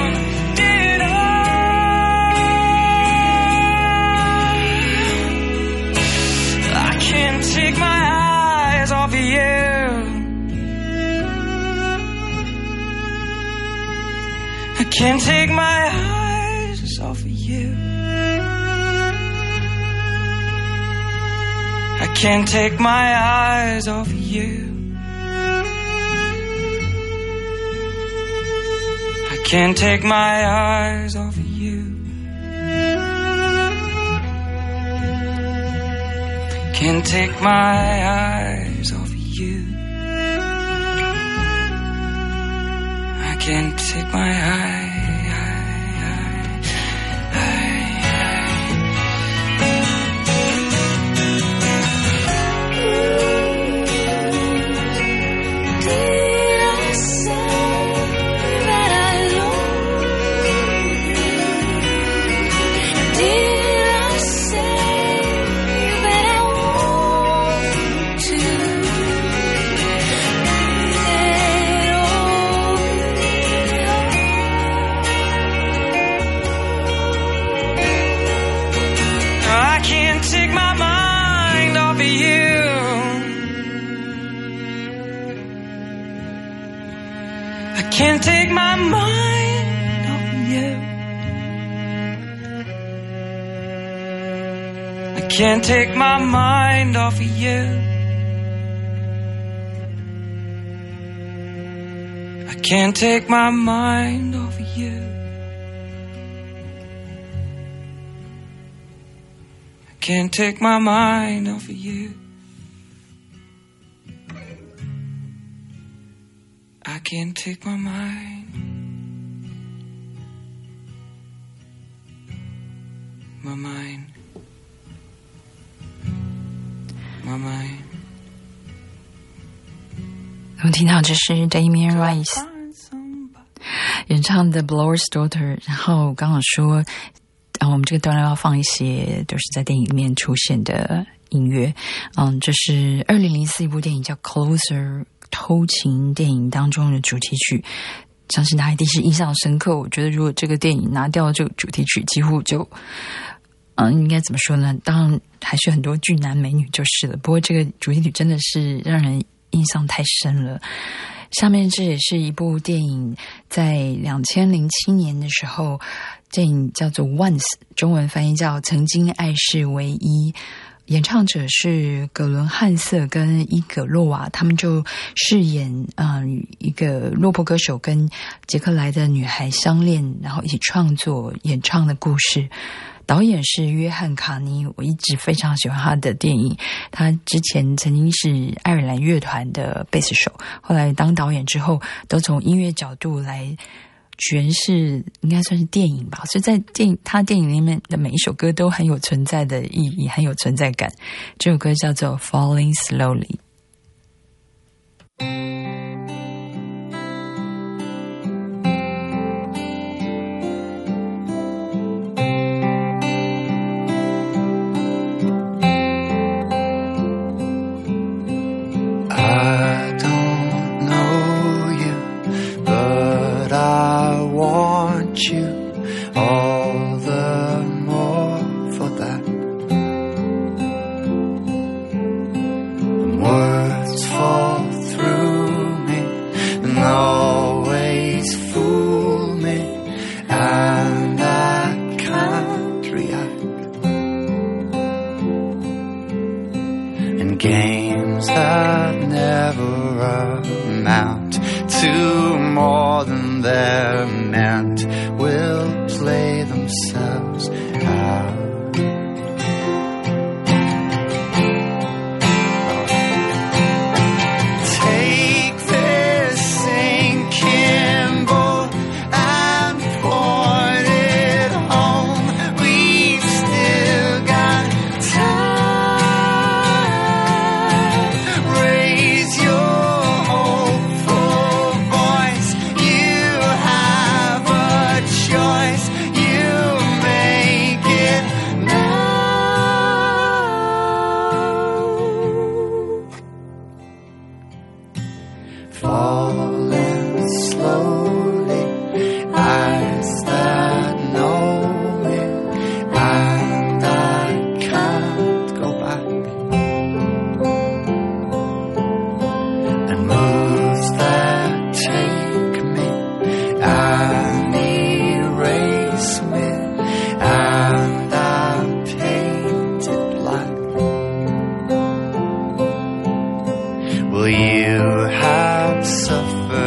ditto. I can't take my eyes off of you. I can't take my eyes off of you. I can't take my eyes off of you. I can't take my eyes off of you. Can't take my eyes off of you. I can't take my eyes. Can't take my mind off of you. can't take my mind off of you. I can't take my mind off of you. I can't take my mind off of you. I can't take my mind. My mind. My mind. 我们听到这是 Damien Rice 演唱的 Blower's Daughter， 然后刚好说啊，我们这个段落要放一些都是在电影里面出现的音乐。嗯，这是二零零四一部电影叫 Closer 偷情电影当中的主题曲，相信大家一定是印象深刻。我觉得如果这个电影拿掉这个主题曲，几乎就嗯，应该怎么说呢？当然还是很多俊男美女就是了。不过这个主题曲真的是让人印象太深了。下面这也是一部电影，在两千零七年的时候，电影叫做 Once， 中文翻译叫曾经爱是唯一。演唱者是葛伦汉瑟跟伊葛洛瓦，他们就饰演嗯一个落魄歌手跟捷克来的女孩相恋，然后一起创作演唱的故事。导演是约翰卡尼，我一直非常喜欢他的电影。他之前曾经是爱尔兰乐团的贝斯手，后来当导演之后，都从音乐角度来诠释，应该算是电影吧。所以在电影他电影里面的每一首歌都很有存在的意义，很有存在感。这首歌叫做 Falling Slowly.Will you have suffered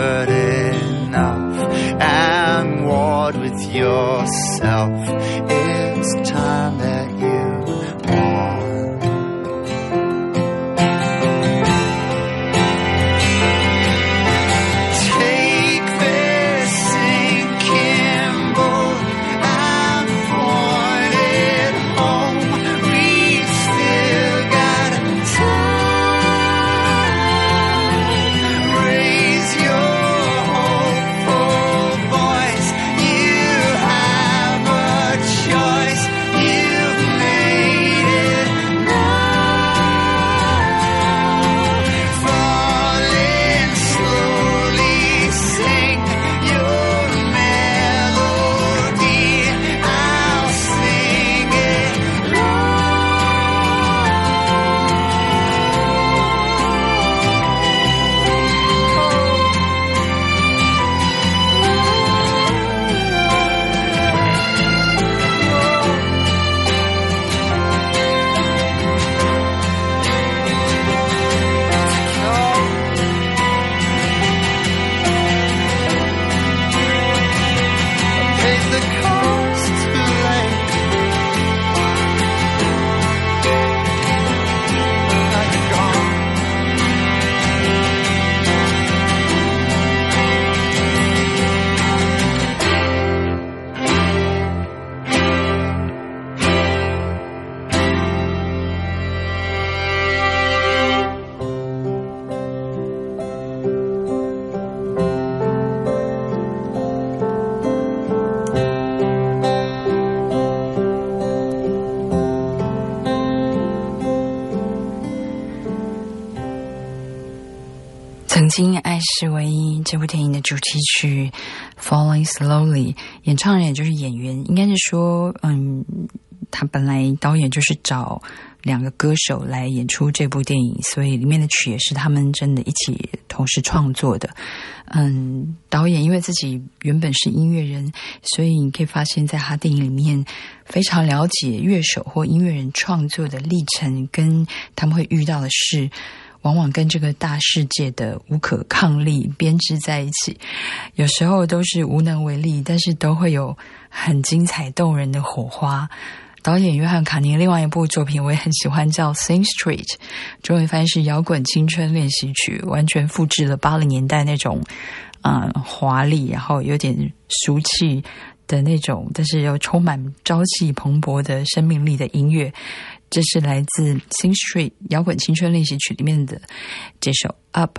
爱是唯一》这部电影的主题曲 Falling Slowly， 演唱人也就是演员，应该是说嗯，他本来导演就是找两个歌手来演出这部电影，所以里面的曲也是他们真的一起同时创作的。嗯，导演因为自己原本是音乐人，所以你可以发现在他电影里面非常了解乐手或音乐人创作的历程，跟他们会遇到的事往往跟这个大世界的无可抗力编织在一起，有时候都是无能为力，但是都会有很精彩动人的火花。导演约翰卡尼另外一部作品我也很喜欢，叫 Sing Street， 中文翻译是摇滚青春练习曲，完全复制了八零年代那种嗯华丽然后有点俗气的那种，但是又充满朝气蓬勃的生命力的音乐。这是来自 Sing Street 摇滚青春练习曲里面的这首 Up。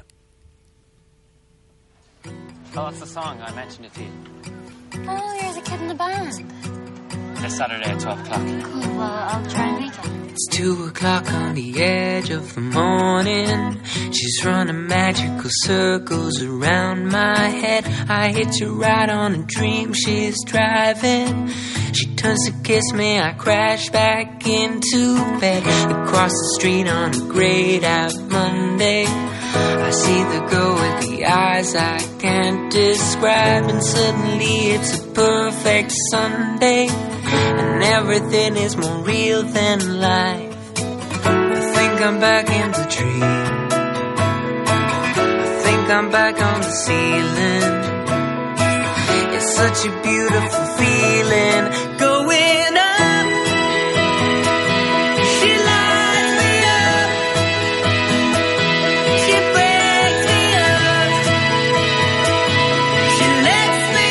Oh, that's the song. I mentioned it to you. Oh, you're the kid in the band.This Saturday at twelve o'clock. Cool, well, I'll try and make it. It's two o'clock on the edge of the morning. She's running magical circles around my head. I hitch a ride on a dream she's driving. She turns to kiss me, I crash back into bed. Across the street on a grayed out Monday, I see the girl with the eyes I can't describe. And suddenly it's a perfect Sunday, and everything is more real than life. I think I'm back in the dream. I think I'm back on the ceiling. It's such a beautiful feeling going up. She lights me up. She breaks me up. She lets me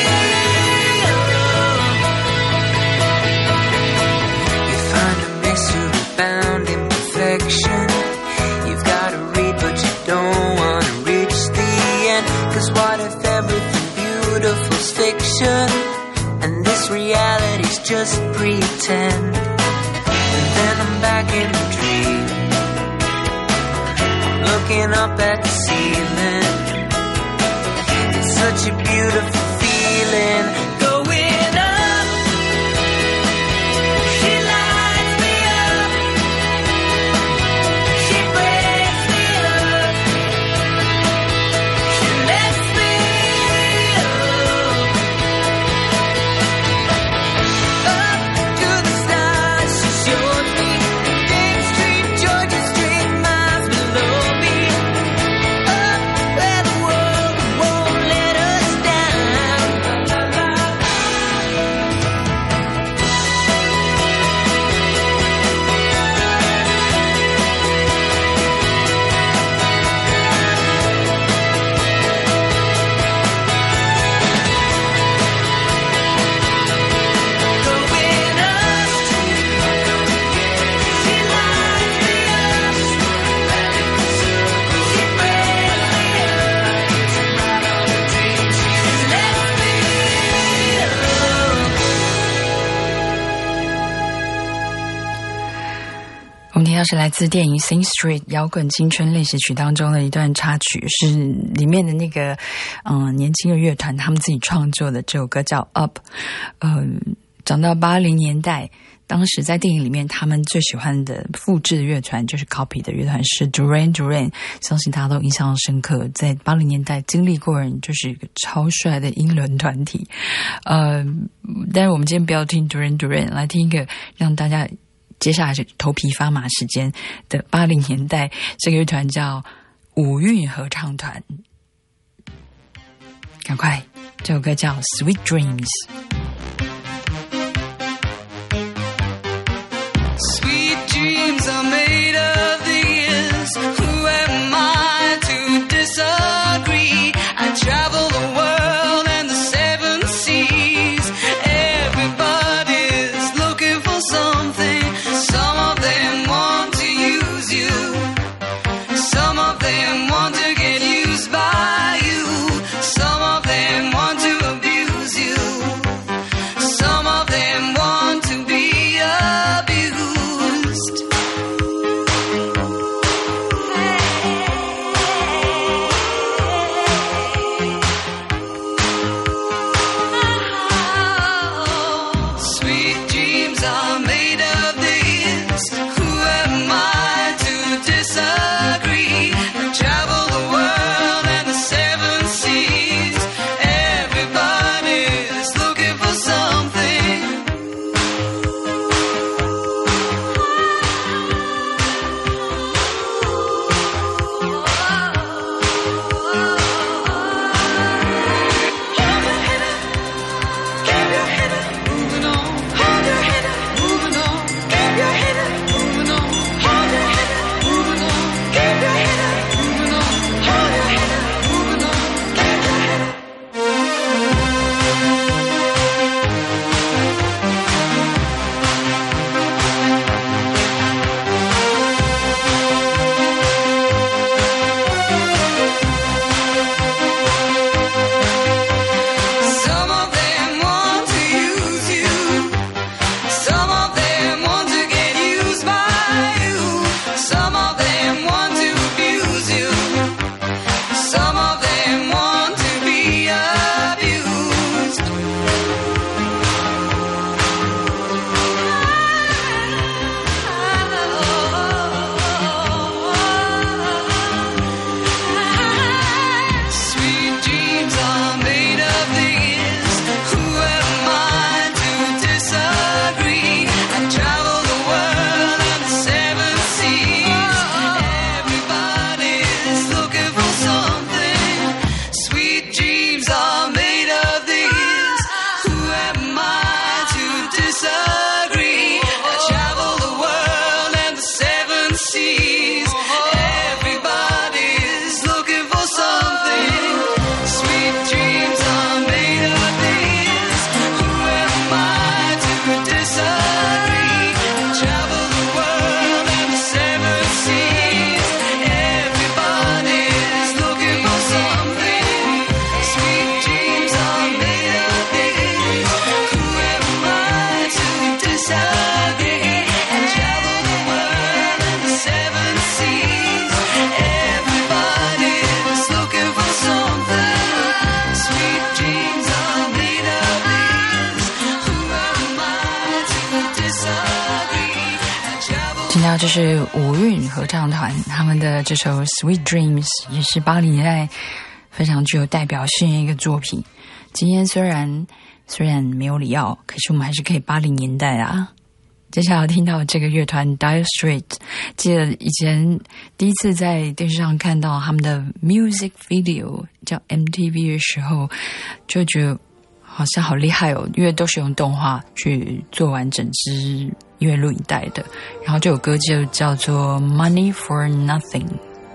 up. You find a mystery bound in perfection. You've got to read but you don't want to reach the end. 'Cause what if everything beautiful's fiction, and this reality's just pretend? And then I'm back in the dream, I'm looking up at the ceiling. It's such a beautiful feeling going up. She lights me up. She breaks me up. She lets me 是来自电影 Sing Street 摇滚青春练习曲当中的一段插曲，是里面的那个嗯年轻的乐团他们自己创作的，这首歌叫 Up。 呃，讲到八零年代，当时在电影里面他们最喜欢的复制的乐团就是 copy 的乐团是 Duran Duran， 相信大家都印象深刻，在八零年代经历过人就是一个超帅的英伦团体。呃，但是我们今天不要听 Duran Duran， 来听一个让大家接下来是头皮发麻时间的八零年代，这个乐团叫五韵合唱团。赶快，这首歌叫 Sweet Dreams。Sweet dreams are made of these. Who am I to disagree? I travel the world and the seven seas. Everybody's looking for something.Some of them want to use you. Some of them want to get used by you. Some of them want to abuse you. 到这是五韵合唱团他们的这首 Sweet Dreams， 也是八零年代非常具有代表性的一个作品。今天虽然虽然没有里奥，可是我们还是可以八零年代啊。接下来听到这个乐团 Dire Straits， 记得以前第一次在电视上看到他们的 music video 叫 M T V 的时候，就觉得好像好厉害哦，因为都是用动画去做完整支音乐录影带的。然后这首歌就叫做 Money for Nothing。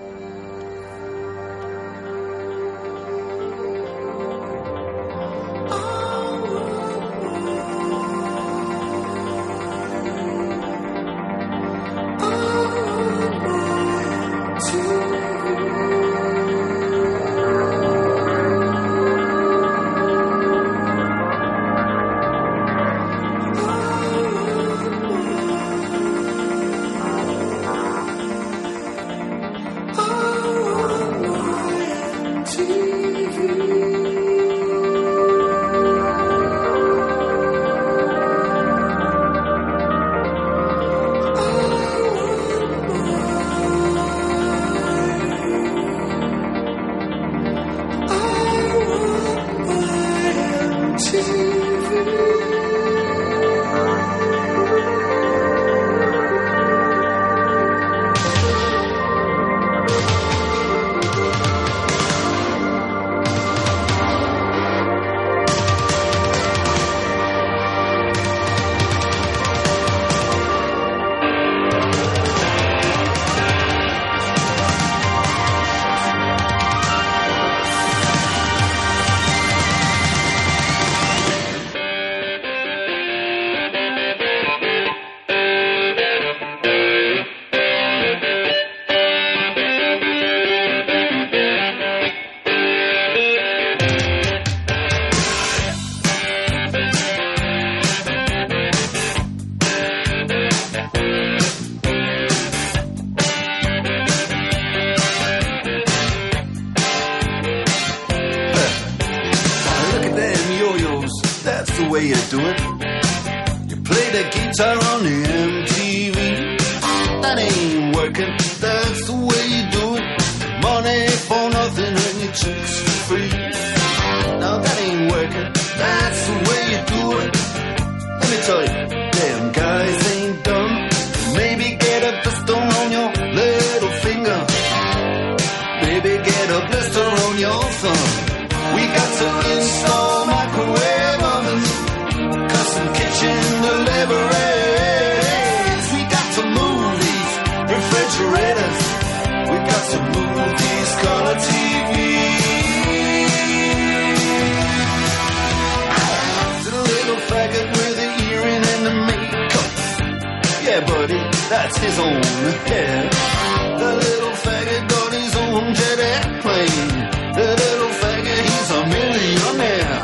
That's his own hair. The little faggot got his own jet airplane. The little faggot, he's a millionaire.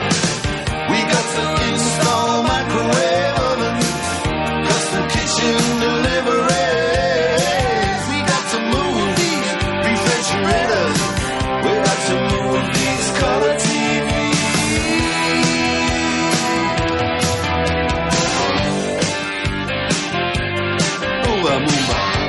We got to install microwave ovens, custom kitchen deliveries. We got to move these refrigerators. We got to move these color T Vs. Move move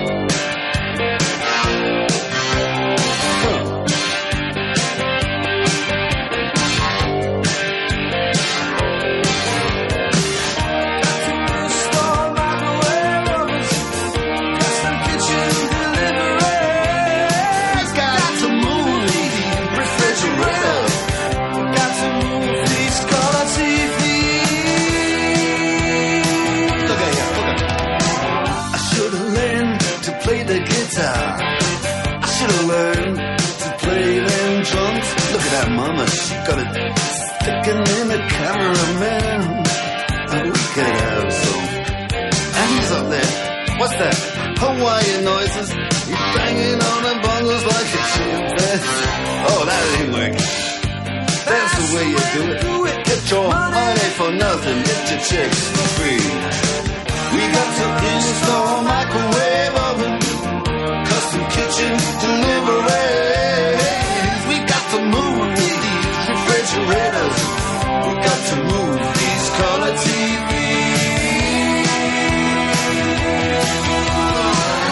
Mama, she got it sticking in the cameraman. Oh, we could have some. And he's up there. What's that? Hawaiian noises. He's banging on the bongos like a chimpanzee. Oh, that ain't working. That's the way you do it. Get your money for nothing. Get your chicks for free. We got to install microwave oven, custom kitchen deliveries. We got to move refrigerators. We got to move these color T Vs.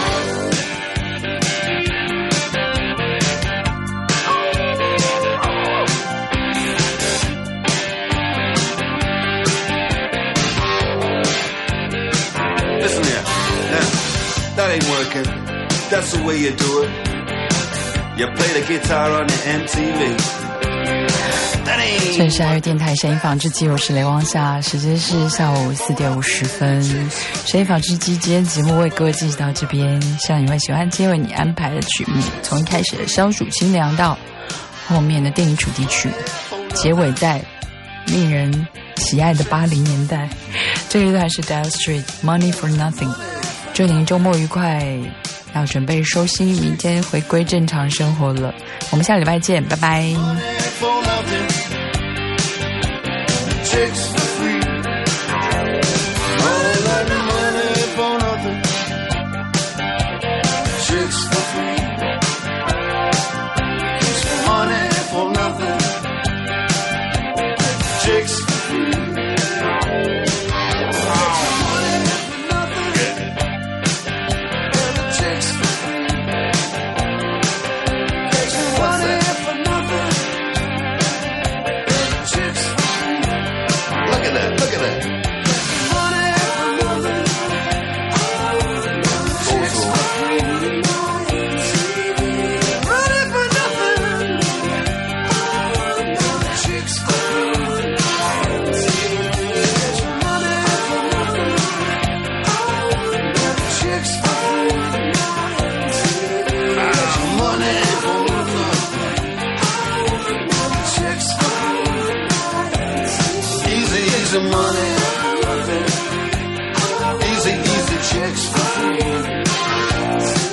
ain't working. That's the way you do it. You play the guitar on the M T V. 这里是爱乐电台声音纺织机，我是雷光夏，时间是下午四点五十分。声音纺织机今天节目为各位进行到这边，希望你会喜欢今天为你安排的曲目，从一开始的消暑清凉到后面的电影主题曲，结尾在令人喜爱的八零年代。这一段是 Dire Straits Money for Nothing。祝您周末愉快，要准备收心，明天回归正常生活了。我们下礼拜见，拜拜。 Chicks for free. All that money for nothing. Chicks for free. Money for nothing. Chicks for free. Money for nothing. Chicks for free. Money for nothing. Chicks for free. Look at that, look at that. Money for nothing. Chicks for free. Money for nothing. Chicks for free. Money for nothing. Chicks for free. Money for nothing. Chicks for free. Easy, easy money. Easy, easy chicks for free.